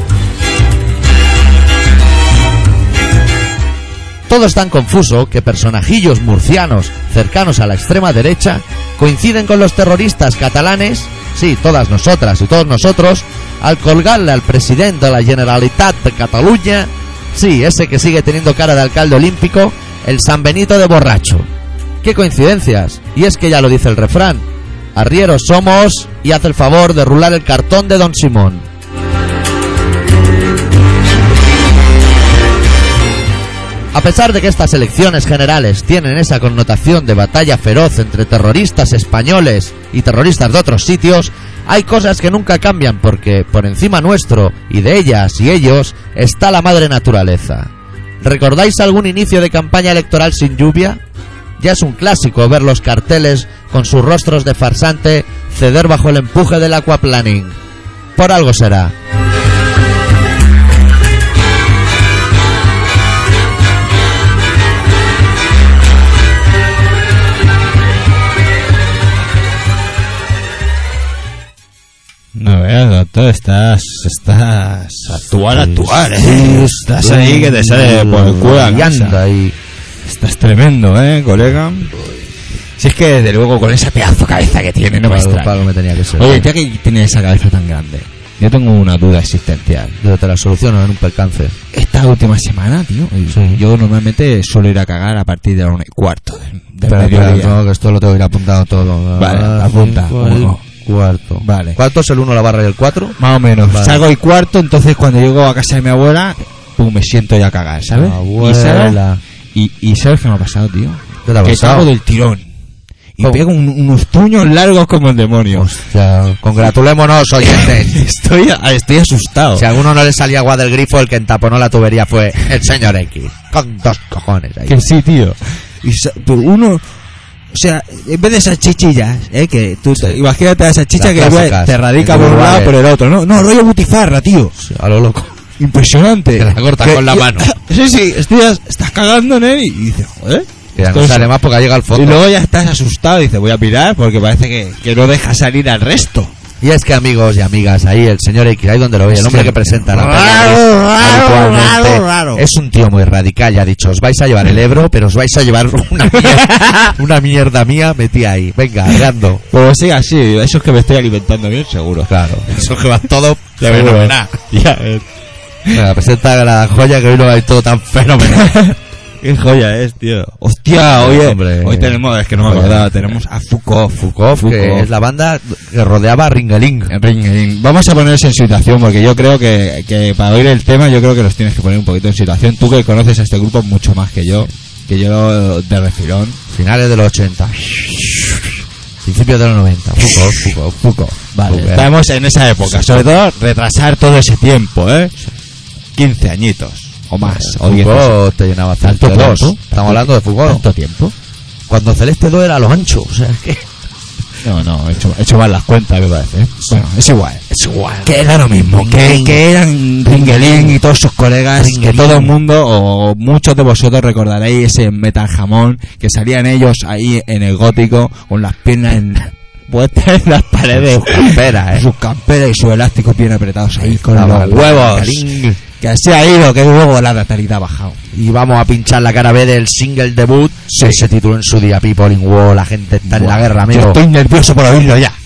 Todo es tan confuso que personajillos murcianos cercanos a la extrema derecha coinciden con los terroristas catalanes, sí, todas nosotras y todos nosotros, al colgarle al presidente de la Generalitat de Cataluña, sí, ese que sigue teniendo cara de alcalde olímpico, el San Benito de borracho. ¡Qué coincidencias! Y es que ya lo dice el refrán, arrieros somos y haz el favor de rular el cartón de Don Simón. A pesar de que estas elecciones generales tienen esa connotación de batalla feroz entre terroristas españoles y terroristas de otros sitios, hay cosas que nunca cambian porque por encima nuestro y de ellas y ellos está la madre naturaleza. ¿Recordáis algún inicio de campaña electoral sin lluvia? Ya es un clásico ver los carteles con sus rostros de farsante ceder bajo el empuje del aquaplaning. Por algo será. No veas, doctor, estás... Estás... Actuar, actuar, ¿eh? Sí, Estás ahí que te sale por el culo a y casa. anda y Estás tremendo, ¿eh, colega? Si es que, desde luego, con esa pedazo cabeza que tiene, no me Para algo- extraña. para algo me tenía que ser. Oye, ya que tiene esa cabeza tan grande, yo tengo una duda existencial. Yo te la soluciono en un percance. Esta última semana, tío, Sí. yo normalmente suelo ir a cagar a partir de la una y cuarto del, del Espera, espera, mediodía. no, que esto lo tengo que ir apuntado todo. Vale, Ah, apunta. cinco, el Uno. Cuarto. Vale. ¿Cuánto es el uno, la barra y el cuatro? Más o menos. Vale. Salgo y cuarto, entonces cuando llego a casa de mi abuela, pum, me siento ya a cagar, ¿sabes? Y, ¿sabes? Abuela. Y, y ¿sabes qué me ha pasado, tío? ¿Qué te ha que pasado? cago del tirón. Y ¿Cómo? pego un- unos puños largos como el demonio. Hostia, congratulémonos, oyentes. Estoy, estoy asustado. Si a alguno no le salía agua del grifo, el que entaponó la tubería fue el señor X. Con dos cojones ahí. Que sí, tío. Y sa- pero uno... O sea, en vez de esas chichillas, ¿eh? Que tú te- imagínate a esa chicha Las que clásicas, te radica que por un lado vale. por el otro. No, no, rollo butifarra, tío. A lo loco. impresionante. Te la cortas Que- con la y- mano. Sí, sí, estás, estás cagando en él y dices, joder. Que ya no Entonces- sale más porque llega al y fondo. luego ya estás asustado y dices, voy a mirar porque parece que, que no deja salir al resto. Y es que, amigos y amigas, ahí el señor X, ahí donde lo veis, el hombre Sí. que presenta la Raro, Peña raro, habitualmente, raro, raro. es un tío muy radical, ya ha dicho, os vais a llevar el Ebro, pero os vais a llevar una mierda, una mierda mía metí ahí. Venga, arreando. Pero sí, así, eso es que me estoy alimentando bien, seguro. Claro, eso que va todo Seguro. fenomenal. Ya, eh. Venga, presenta la joya que hoy no va a ir todo tan fenomenal. Qué joya es, tío. Hostia, oye, Hombre. hoy tenemos, es que no me Joya. acordaba, tenemos a Foucault. Foucault, que es la banda que rodeaba a Ringeling. Ring, ring. Vamos a ponerse en situación porque yo creo que, que para oír el tema yo creo que los tienes que poner un poquito en situación. Tú que conoces a este grupo mucho más que yo, que yo de refilón. Finales de los ochenta. Principios de los noventa. Foucault, Foucault, Foucault. Vale, Foucault. estamos en esa época. Sobre todo retrasar todo ese tiempo, ¿eh? quince añitos o más. O diez. Foucault te llenaba ¿Tanto Celeste dos. tiempo? Estamos hablando de Foucault. ¿Tanto tiempo? Cuando Celeste dos era a lo ancho. O sea, es que... No, no, he hecho, he hecho mal las cuentas, me parece. ¿eh? Bueno, es igual. Es igual. Que era lo mismo. Que, que eran Ringelin y todos sus colegas. Ringelin. Que todo el mundo, o muchos de vosotros recordaréis ese metal jamón. Que salían ellos ahí en el gótico con las piernas en, puestas en las paredes. Sus camperas, ¿eh? Sus camperas y sus elásticos bien apretados ahí con Estaba los el huevos. Ringeling. Que así ha ido, que luego la natalidad ha bajado. Y vamos a pinchar la cara B del single debut. Sí. Que se tituló en su día People in War. La gente está en la guerra, Yo amigo. estoy nervioso por oírlo ya.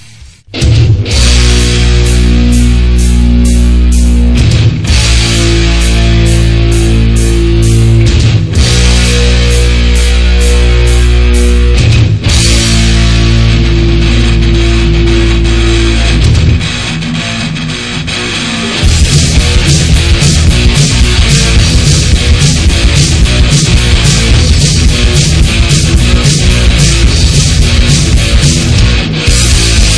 Thank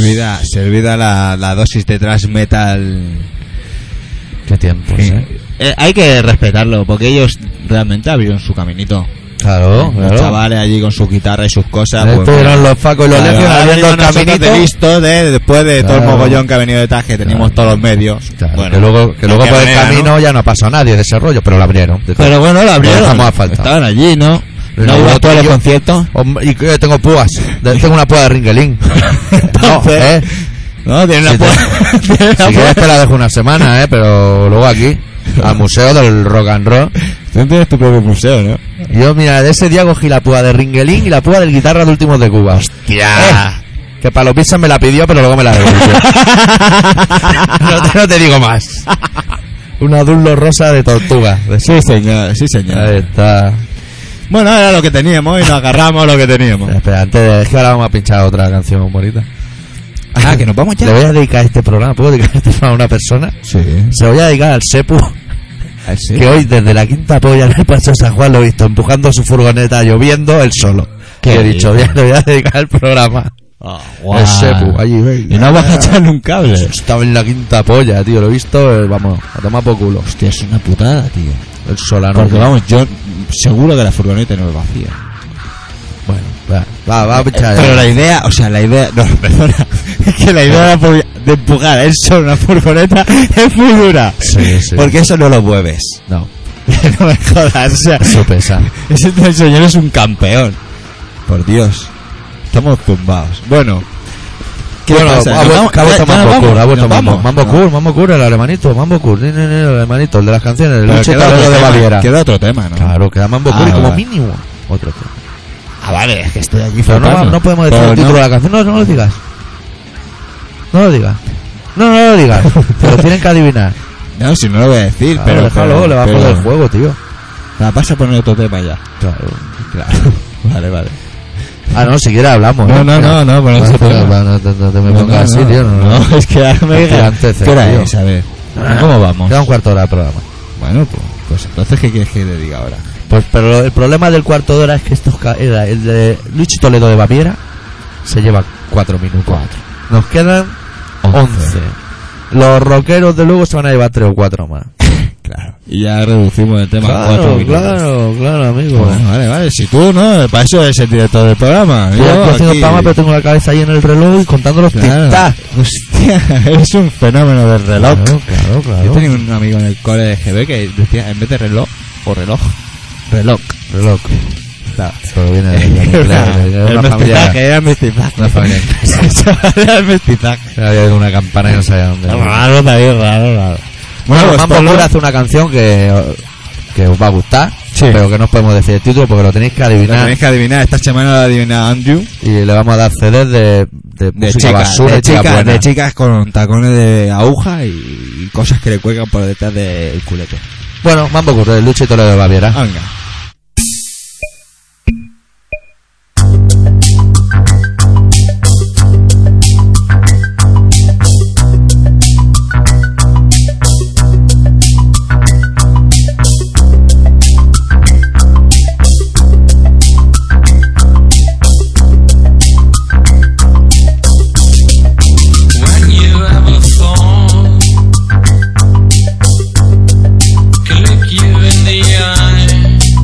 Servida, servida la, la dosis de thrash metal. Qué tiempos, Sí. ¿eh? Eh, hay que respetarlo, porque ellos realmente abrieron su caminito. Claro, Los claro. chavales allí con su guitarra y sus cosas. pues, Estuvieron mira, los Facos y los claro, Legion ahora abriendo el mismo nosotros caminito. de listo de, después de todo el Claro. mogollón que ha venido detrás, que teníamos Claro. todos los medios. Claro, Bueno, que luego, que luego de por el manera, camino ¿no? ya no pasó nadie de ese rollo, pero lo abrieron. De todo. Pero bueno, lo abrieron. Lo dejamos asfaltado. Estaban allí, ¿no? Pero No yo- iba a todos los yo- conciertos. Hombre, y que tengo púas. De- tengo una púa de Ringelín. No, Entonces, ¿eh? No, tiene una Si te- pu- tiene una Si quieres pu- te la dejo una semana, ¿eh? Pero luego aquí, al Museo del Rock and Roll. Tú tienes tu propio museo, ¿no? Yo, mira, de ese día cogí la púa de Ringelín y la púa del Guitarra de Últimos de Cuba. ¡Hostia! Que para los pizzas me la pidió, pero luego me la devolvió. no, te, no te digo más. Una Dunlop rosa de tortuga. De Sí, señor, sí, señor. Ahí está. Bueno, era lo que teníamos y nos agarramos lo que teníamos. Espera, antes de... Es que ahora vamos a pinchar otra canción bonita. Ah, que nos vamos Le voy a dedicar este programa. ¿Puedo dedicar este programa a una persona? Sí. Se lo voy a dedicar al Sepu, que hoy desde la quinta polla en el Paso de San Juan lo he visto empujando su furgoneta lloviendo él solo. Qué Y he dicho, bien. voy a- le voy a dedicar el programa. El Sepu, allí, Y no vas a echarle un cable. Estaba en la quinta polla, tío. Lo he visto, eh, vamos, a tomar por culo. Hostia, es una putada, tío. El solano. Porque vamos, yo seguro que la furgoneta no es vacía. Bueno, va, va, va a pinchar. Pero la idea, o sea, la idea, no, perdona, es que la idea de, de empujar a él solo una furgoneta es muy dura. Sí, sí. Porque eso no lo mueves. No, No me jodas, o sea, eso pesa. ese señor es un campeón. Por Dios, estamos tumbados. Bueno, ¿qué Bueno, pasa? ha ¿Nos vuelto vamos? ha vuelto ¿Ya- ya nos Mambo Cool, vamos? ha vuelto ¿Nos Mambo. vamos? Mambo No. Cool, Mambo Cool, el hermanito, Mambo Cool, ni, ni, ni, el hermanito, el de las canciones, el Pero Lucho queda otro Toledo de tema, Baviera. queda otro tema, ¿no? Claro, queda Mambo Ah, Cool y como vale. mínimo otro tema. Ah, vale, es que estoy aquí Pero no, flipando. no podemos decir Pero el título no. de la canción, no, no lo digas. No lo digas. No, no lo digas. Te lo tienen que adivinar. No, si no lo voy a decir, Claro, pero... déjalo, pero- le va a pero- joder el juego, tío. La vas a poner otro tema ya. Claro. Claro. Vale, vale. Ah, no, si quieres hablamos. No, ¿eh? no, no, no, pero No, ese no, tema. no, no, no te me No, pongas no, así, tío. No, no. no, es que ahora me No digas. tiranteces, ¿Qué hora tío. es? A ver. ¿Cómo vamos? Queda un cuarto de hora de programa. Bueno, pues, pues entonces, ¿qué quieres que le diga ahora? Pues, pero el problema del cuarto de hora es que estos ca- era el de Luchi Toledo de Baviera se lleva cuatro minutos. Cuatro. Nos quedan Once. once. Los rockeros de luego se van a llevar tres o cuatro más. Claro. Y ya reducimos el tema a cuatro Claro, minutos. claro, claro, amigo. Bueno, vale, vale. Si tú, ¿no? Para eso eres el director del programa. Yo estoy haciendo aquí- el programa, pero tengo la cabeza ahí en el reloj y contando los Claro. tic-tac. Hostia, eres un fenómeno del reloj. Claro, claro, claro. Yo tenía un amigo en el cole de G B que decía, en vez de reloj, o reloj, reloj. reloj. Claro. Pero viene de, de, de, de, de, de El una familia. mestizaje, era el mestizaje. Una familia. Era el mestizaje. Había una campana y no sabía dónde. Raro, David, raro, raro. Bueno, pues Mambo por lo- Cool hace una canción que, que os va a gustar, Sí. pero que no os podemos decir el título porque lo tenéis que Lo adivinar. tenéis que adivinar. Esta semana lo ha adivinado Andrew. Y le vamos a dar C Ds de, de, De música chicas, basura de, y chica chicas, buena. de chicas con tacones de aguja y cosas que le cuelgan por detrás del culete. Bueno, Mambo Cool, de Luchi Toledo de Baviera. Venga. When you have a thought, can look you in the eye.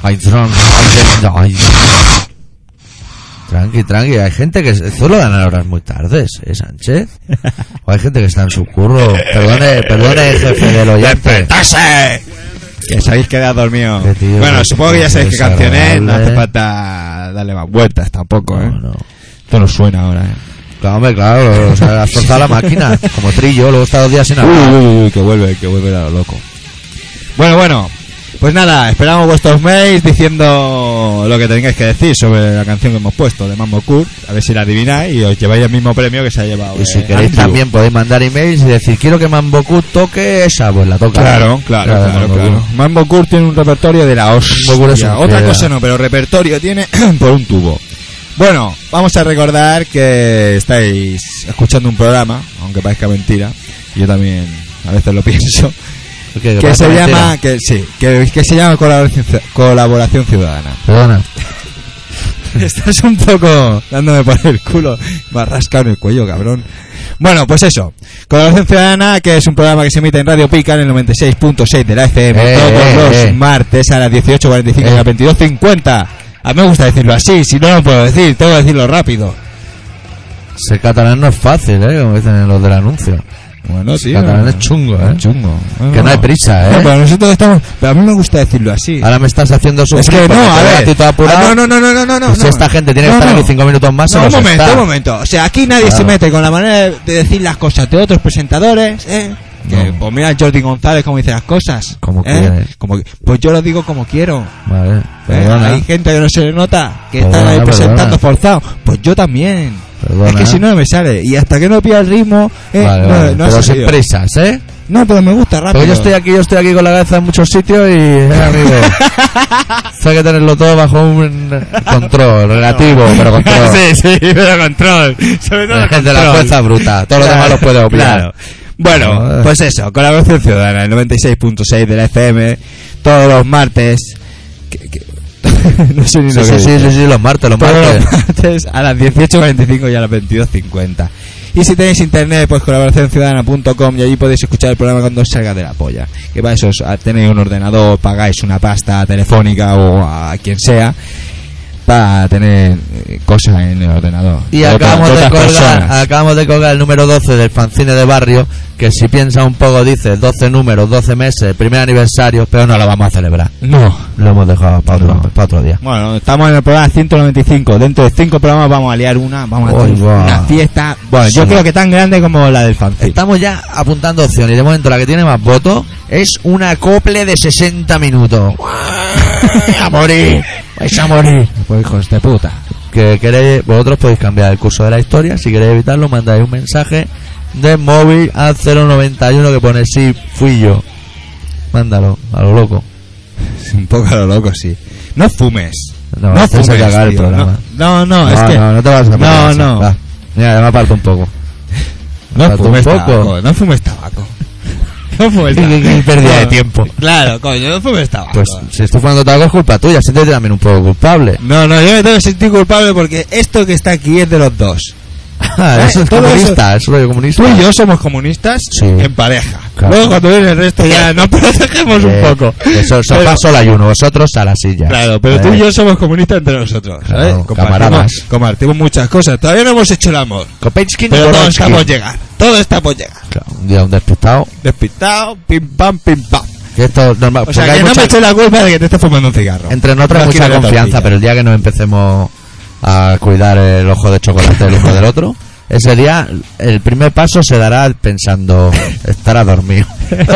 Ay, tron- ay, Tranqui, tranqui. Hay gente que solo dan a horas muy tardes, ¿eh, Sánchez? O hay gente que está en su curro. Perdone, perdone, jefe del oyente. ¡Despertase! Que os habéis quedado dormidos. Qué tío, Bueno, qué- supongo que ya sabéis qué canción es. No hace desagradable. falta darle más vueltas tampoco, ¿eh? No, no. Esto no suena ahora, ¿eh? Claro, hombre, claro. O sea, has forzado la máquina. Como trillo, luego está dos días sin hablar. Uy, uy, uy, que vuelve, que vuelve a lo loco. Bueno, bueno. Pues nada, esperamos vuestros mails diciendo lo que tengáis que decir sobre la canción que hemos puesto de Mambo Kurt. A ver si la adivináis y os lleváis el mismo premio que se ha llevado. Y si eh, queréis Andrew. también podéis mandar emails y decir, quiero que Mamboku toque esa, pues la toca. Claro, claro, claro, Mambo claro. Kurt. Mambo Kurt tiene un repertorio de la Mambo Kurt es hostia. una Otra fiera. cosa no, pero repertorio tiene por un tubo. Bueno, vamos a recordar que estáis escuchando un programa, aunque parezca mentira, y yo también a veces lo pienso, ¿Qué, qué que pasa, se mentira? llama, que sí, que, que se llama colaboración, colaboración ciudadana. Perdona. Estás un poco dándome por el culo, me has rascado en el cuello, cabrón. Bueno, pues eso, Colaboración Ciudadana, que es un programa que se emite en Radio Pica en el noventa y seis punto seis de la F M Eh, todos eh, los eh. martes a las dieciocho cuarenta y cinco y a las veintidós cincuenta. A mí me gusta decirlo así, si no lo puedo decir, tengo que decirlo rápido. Ser catalán no es fácil, ¿eh? Como dicen en los del anuncio. Bueno, sí. Catalán es chungo, ¿eh? Chungo. Que no hay prisa, ¿eh? No, pero nosotros estamos... Pero a mí me gusta decirlo así. Ahora me estás haciendo sufrir. Es que no, porque a te veo ver. ti todo apurado. Ah, no, no, no, no, no, no. Y si no. esta gente tiene que No, estar no. aquí cinco minutos más, se No, un los momento, está. un momento. O sea, aquí nadie Claro. se mete con la manera de decir las cosas de otros presentadores, ¿eh? Que, No. pues mira Jordi González cómo dice las cosas. Como ¿eh? quiere. Como que- pues yo lo digo como quiero. Vale, ¿eh? perdona. Hay gente que no se le nota, que Perdona, están ahí perdona. presentando forzado. Pues yo también. Perdona. Es que si no, no me sale. Y hasta que no pilla el ritmo, ¿eh? Vale, no, vale. no Pero ha sin salido. prisas, ¿eh? No, pero me gusta rápido. Porque yo estoy aquí, yo estoy aquí con la cabeza en muchos sitios y, eh, amigo, esto hay que tenerlo todo bajo un control relativo, pero control. sí, sí, pero control. Sobre todo La gente de la control. fuerza bruta, todo lo Claro, demás los puede obviar. claro. Bueno, Joder. pues eso, Colaboración Ciudadana, el noventa y seis punto seis de la F M, todos los martes. que- que- no sé ni Sí, lo sí, que sí, dice. sí, sí, los martes, los Todos martes. los martes a las dieciocho cuarenta y cinco y a las veintidós cincuenta. Y si tenéis internet, pues colaboración ciudadana punto com y allí podéis escuchar el programa cuando os salga de la polla. Que para eso os- a- tenéis un ordenador, pagáis una pasta telefónica o a quien sea para tener eh, cosas en el ordenador. Y De otras- acabamos de, otras colgar, personas. acabamos de colgar el número doce del fanzine de barrio, que si piensa un poco dice doce números, doce meses, primer aniversario, pero no lo vamos a celebrar. No. Lo hemos dejado para otro, No. para otro día. Bueno, estamos en el programa ciento noventa y cinco. Dentro de cinco programas vamos a liar una. Vamos a hacer Uy, guau. una fiesta. Bueno, Sí. yo creo que tan grande como la del fanzine. Estamos ya apuntando opciones y de momento la que tiene más votos es un acople de sesenta minutos. ¡A morir! ¡Vais a morir! Pues hijos de puta. Que queréis, vosotros podéis cambiar el curso de la historia. Si queréis evitarlo, mandáis un mensaje de móvil al cero noventa y uno que pone sí, fui yo. Mándalo, a lo loco. Un poco a lo loco, sí. No fumes. No, No haces fumes, cagar el tío. programa. No, no, no, es no, que... no, no te vas a poner No, esa. no. Va. Mira, ya me aparto un poco. No Falta fumes un poco. tabaco. No fumes tabaco. No fumes Qué- tabaco. qué- qué pérdida de No. tiempo. Claro, coño, no fumes tabaco. Pues si estoy fumando tabaco es culpa tuya, siéntete también un poco culpable. No, no, yo me tengo que sentir culpable porque esto que está aquí es de los dos. Ah, eso es todo comunista, eso es rollo comunista. Tú y yo somos comunistas Sí. en pareja. Claro. Luego cuando viene el resto ya nos protegemos un Eh, poco. Eso, Pero- sofá solo hay uno, vosotros a la silla. Claro, pero Eh, tú y yo somos comunistas entre nosotros, ¿sabes? Claro, camaradas. compartimos, compartimos muchas cosas. Todavía no hemos hecho el amor, Kopechkin, pero todo Goronsky. está por llegar. Todo está por llegar. Claro, un día un despistado. Despistado, pim pam, pim pam. Que esto es normal. O porque sea, hay que no mucha- me eche la culpa de que te estés fumando un cigarro. entre nosotros hay Máquina mucha de confianza, tortilla. pero el día que nos empecemos a cuidar el ojo de chocolate del uno del otro, ese día el primer paso se dará pensando, estará dormido.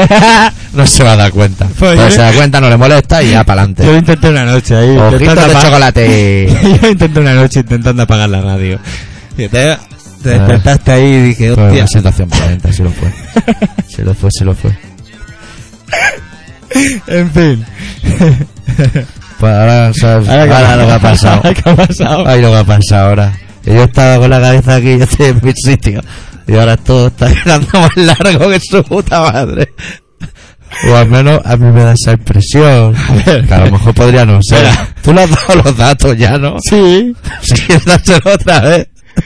No se va a dar cuenta. Pues Pues yo- se da cuenta, no le molesta y ya para Yo adelante. intenté una noche ahí. Ojitos intentando de apa- chocolate. Yo intenté una noche intentando apagar la radio. Y te, te Ah. despertaste ahí y dije, Fue hostia. una situación violenta, sí lo fue. Se lo fue, se lo fue. En fin. Pues ahora, ¿sabes? Ahora que- Ahora lo que ha pasado. ¿Qué ha pasado? Ay, lo que ha pasado ahora. Que yo estaba con la cabeza aquí, yo estoy en mi sitio. Y ahora todo está quedando más largo que su puta madre. O al menos a mí me da esa impresión. ver. Que a lo mejor podría no ser. Espera. Tú le has dado los datos ya, ¿no? Sí. Si quieres dárselo otra vez.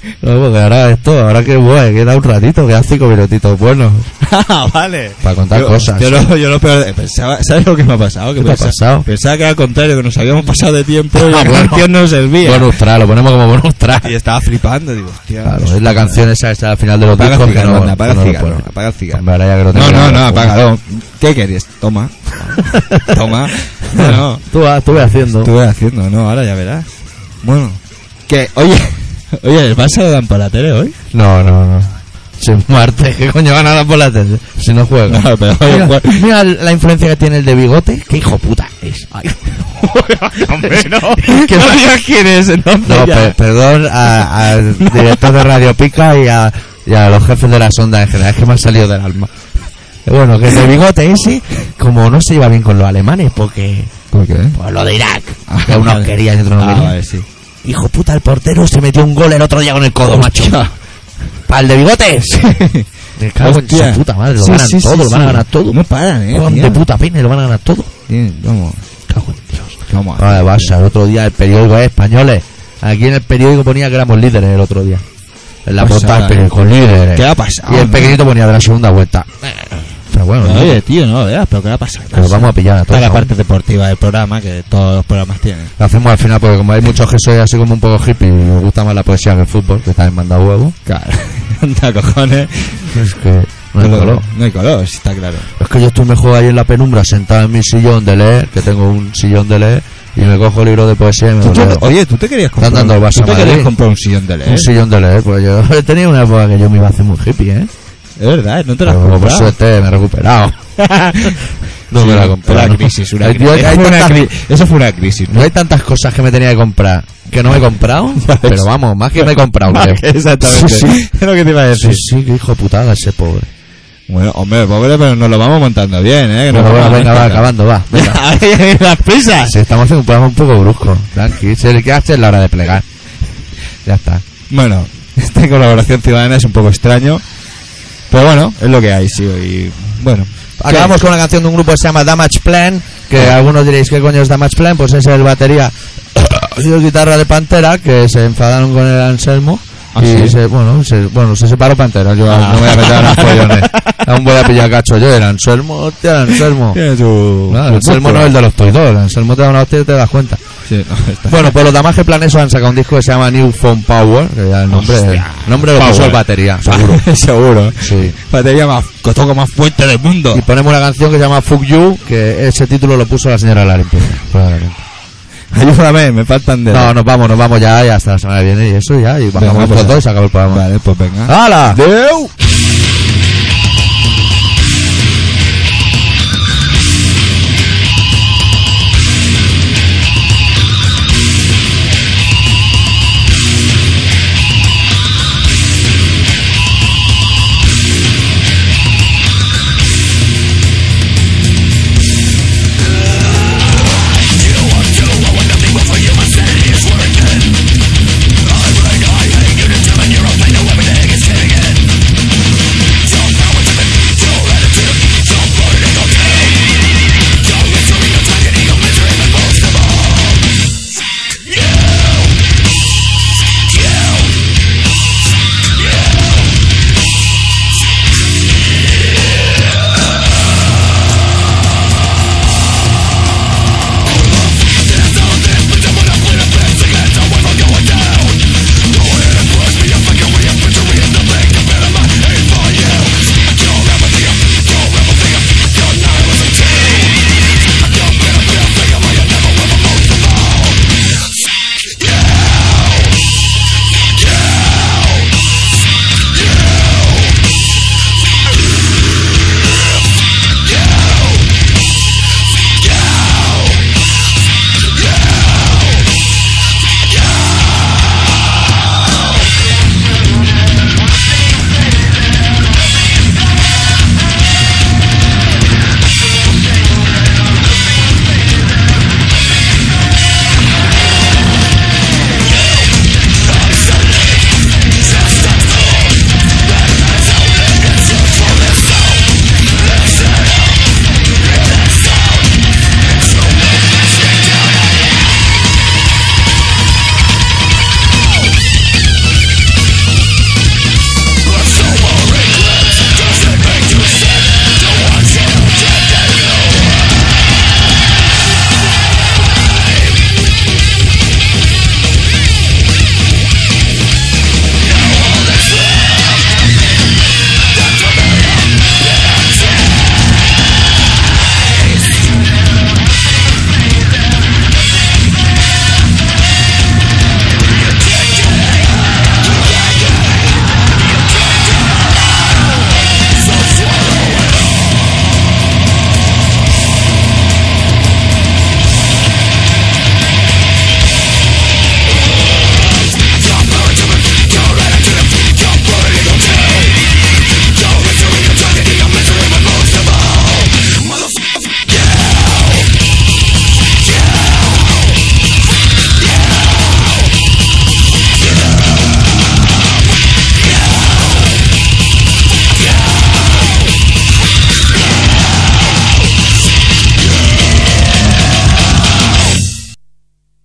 No, porque ahora esto, ahora que bueno, queda un ratito, queda cinco minutitos buenos Ah, vale. para contar Yo- cosas. Yo, lo, yo lo peor, pensaba, ¿sabes lo que me ha pasado? Que ¿Qué te ha pensaba, pasado? Pensaba que era al contrario, que nos habíamos pasado de tiempo y Ah, la bueno. canción no servía. Bonus track, lo ponemos como bonus track. Y estaba flipando, digo, hostia. Claro, es la canción esa que está al final de los Apaga el discos que cigarro, no, anda, apaga que el no lo cigarro, ponen. apaga el cigarro. Hombre, ahora ya que lo No, tengo no, ya no, lo- apágalo. ¿Qué querías? Toma. Toma. No, no. Tú vas, tú vas haciendo. Estuve haciendo, no, ahora ya verás. Bueno. Que, oye, oye, ¿el Barça lo dan por la tele hoy? No, no, no. Si es martes, ¿qué coño van a dar por la tele? Si no juega. No, pero oye, mira, pues- mira la influencia que tiene el de bigote. ¿Qué hijo puta es? Ay. Hombre, no. Que no no- digas quién es, entonces. No, ya. per- perdón a- al director de Radio Pica y a, y a los jefes de la sonda en general. Es que me han salido del alma. Eh, Bueno, que el de bigote ese, como no se iba bien con los alemanes, porque... ¿Por qué? Pues lo de Irak. Ah, Que unos vale. querían y otros no Ah, querían. vale, sí. Hijo puta, el portero se metió un gol el otro día con el codo, macho. ¿Para el de bigotes? Me cago en su Hostia. puta madre, lo Sí, ganan sí, todo, sí, lo van a sí. ganar todo. No paran, eh. Juegan tío. de puta pena y lo van a ganar todo. Bien, vamos. Cago en Dios. Vamos. Ah, Barça, el otro día el periódico es españoles. Aquí en el periódico ponía que éramos líderes el otro día. En la Pasada, portada del periódico, líderes. ¿Qué ha pasado? Y el no? pequeñito ponía de la segunda vuelta. Pero bueno, Pero, ¿no? oye, tío, no lo veas, pero ¿qué ha pasado? Que nos vamos a pillar a Está todos. la ¿no? parte deportiva del programa, que todos los programas tienen. Lo hacemos al final porque como hay muchos que soy así como un poco hippie y me gusta más la poesía que el fútbol, que también manda huevo. Claro. Anda, cojones. Es que no hay Pero color. No hay color, sí está claro. Es que yo estoy mejor ahí en la penumbra, sentado en mi sillón de leer, que tengo un sillón de leer, y me cojo libros de poesía y me ¿Tú lo te- leo. oye, ¿tú te querías comprar, dando el Barça ¿tú te Madrid? querías comprar un sillón de leer? Un sillón de leer, pues yo he tenido una época que yo me iba a hacer muy hippie, ¿eh? Es verdad, no te lo has Pero por comprado. suerte me he recuperado. No Sí, me la he comprado. Una crisis, una Hay- crisis. hay Eso fue una tantas- cri- Eso fue una crisis, No hay tantas cosas que me tenía que comprar que no me he comprado, Ya ves. pero vamos, más que me he comprado. Más creo. que exactamente. Sí, sí. Es lo que te iba a decir. Sí, sí, qué hijo de putada ese pobre. Bueno, hombre, pobre, pero nos lo vamos montando bien, ¿eh? Que nos Bueno, bueno, vamos venga, va, a- acabando, va. Venga. Ay, las prisas. Sí, estamos haciendo un programa un poco brusco. Tranqui, se le queda es la hora de plegar. Ya está. Bueno, esta colaboración ciudadana es un poco extraño. Pero bueno, es lo que hay, sí. Y bueno. Acabamos con una canción de un grupo que se llama Damage Plan, que algunos diréis, ¿qué coño es Damage Plan? Pues es el batería y el guitarra de Pantera, que se enfadaron con el Anselmo. ¿Ah, y sí? se, bueno, se, bueno, se separó Pantera. Yo Ah. no me voy a meter a las follones. Aún voy a pillar cacho yo. El Anselmo, hostia, el Anselmo. Tiene su... No, el Anselmo no es el de los Toidor. El Anselmo te da una hostia y te das cuenta. Sí, no, está... Bueno, pues los Damage Plan eso han sacado un disco que se llama New Phone Power, que ya el nombre, Hostia. el nombre lo puso Power. el batería, seguro. Seguro. Sí. Batería más... que toca más fuerte del mundo. Y ponemos una canción que se llama Fuck You, que ese título lo puso la señora de la limpieza. probablemente. Ayúdame, me faltan dedos. No, nos vamos, nos vamos ya y hasta la semana que viene y eso ya, y bajamos Venga, pues, fotos y se acaba el programa. Vale, pues venga. ¡Hala! ¡Deu!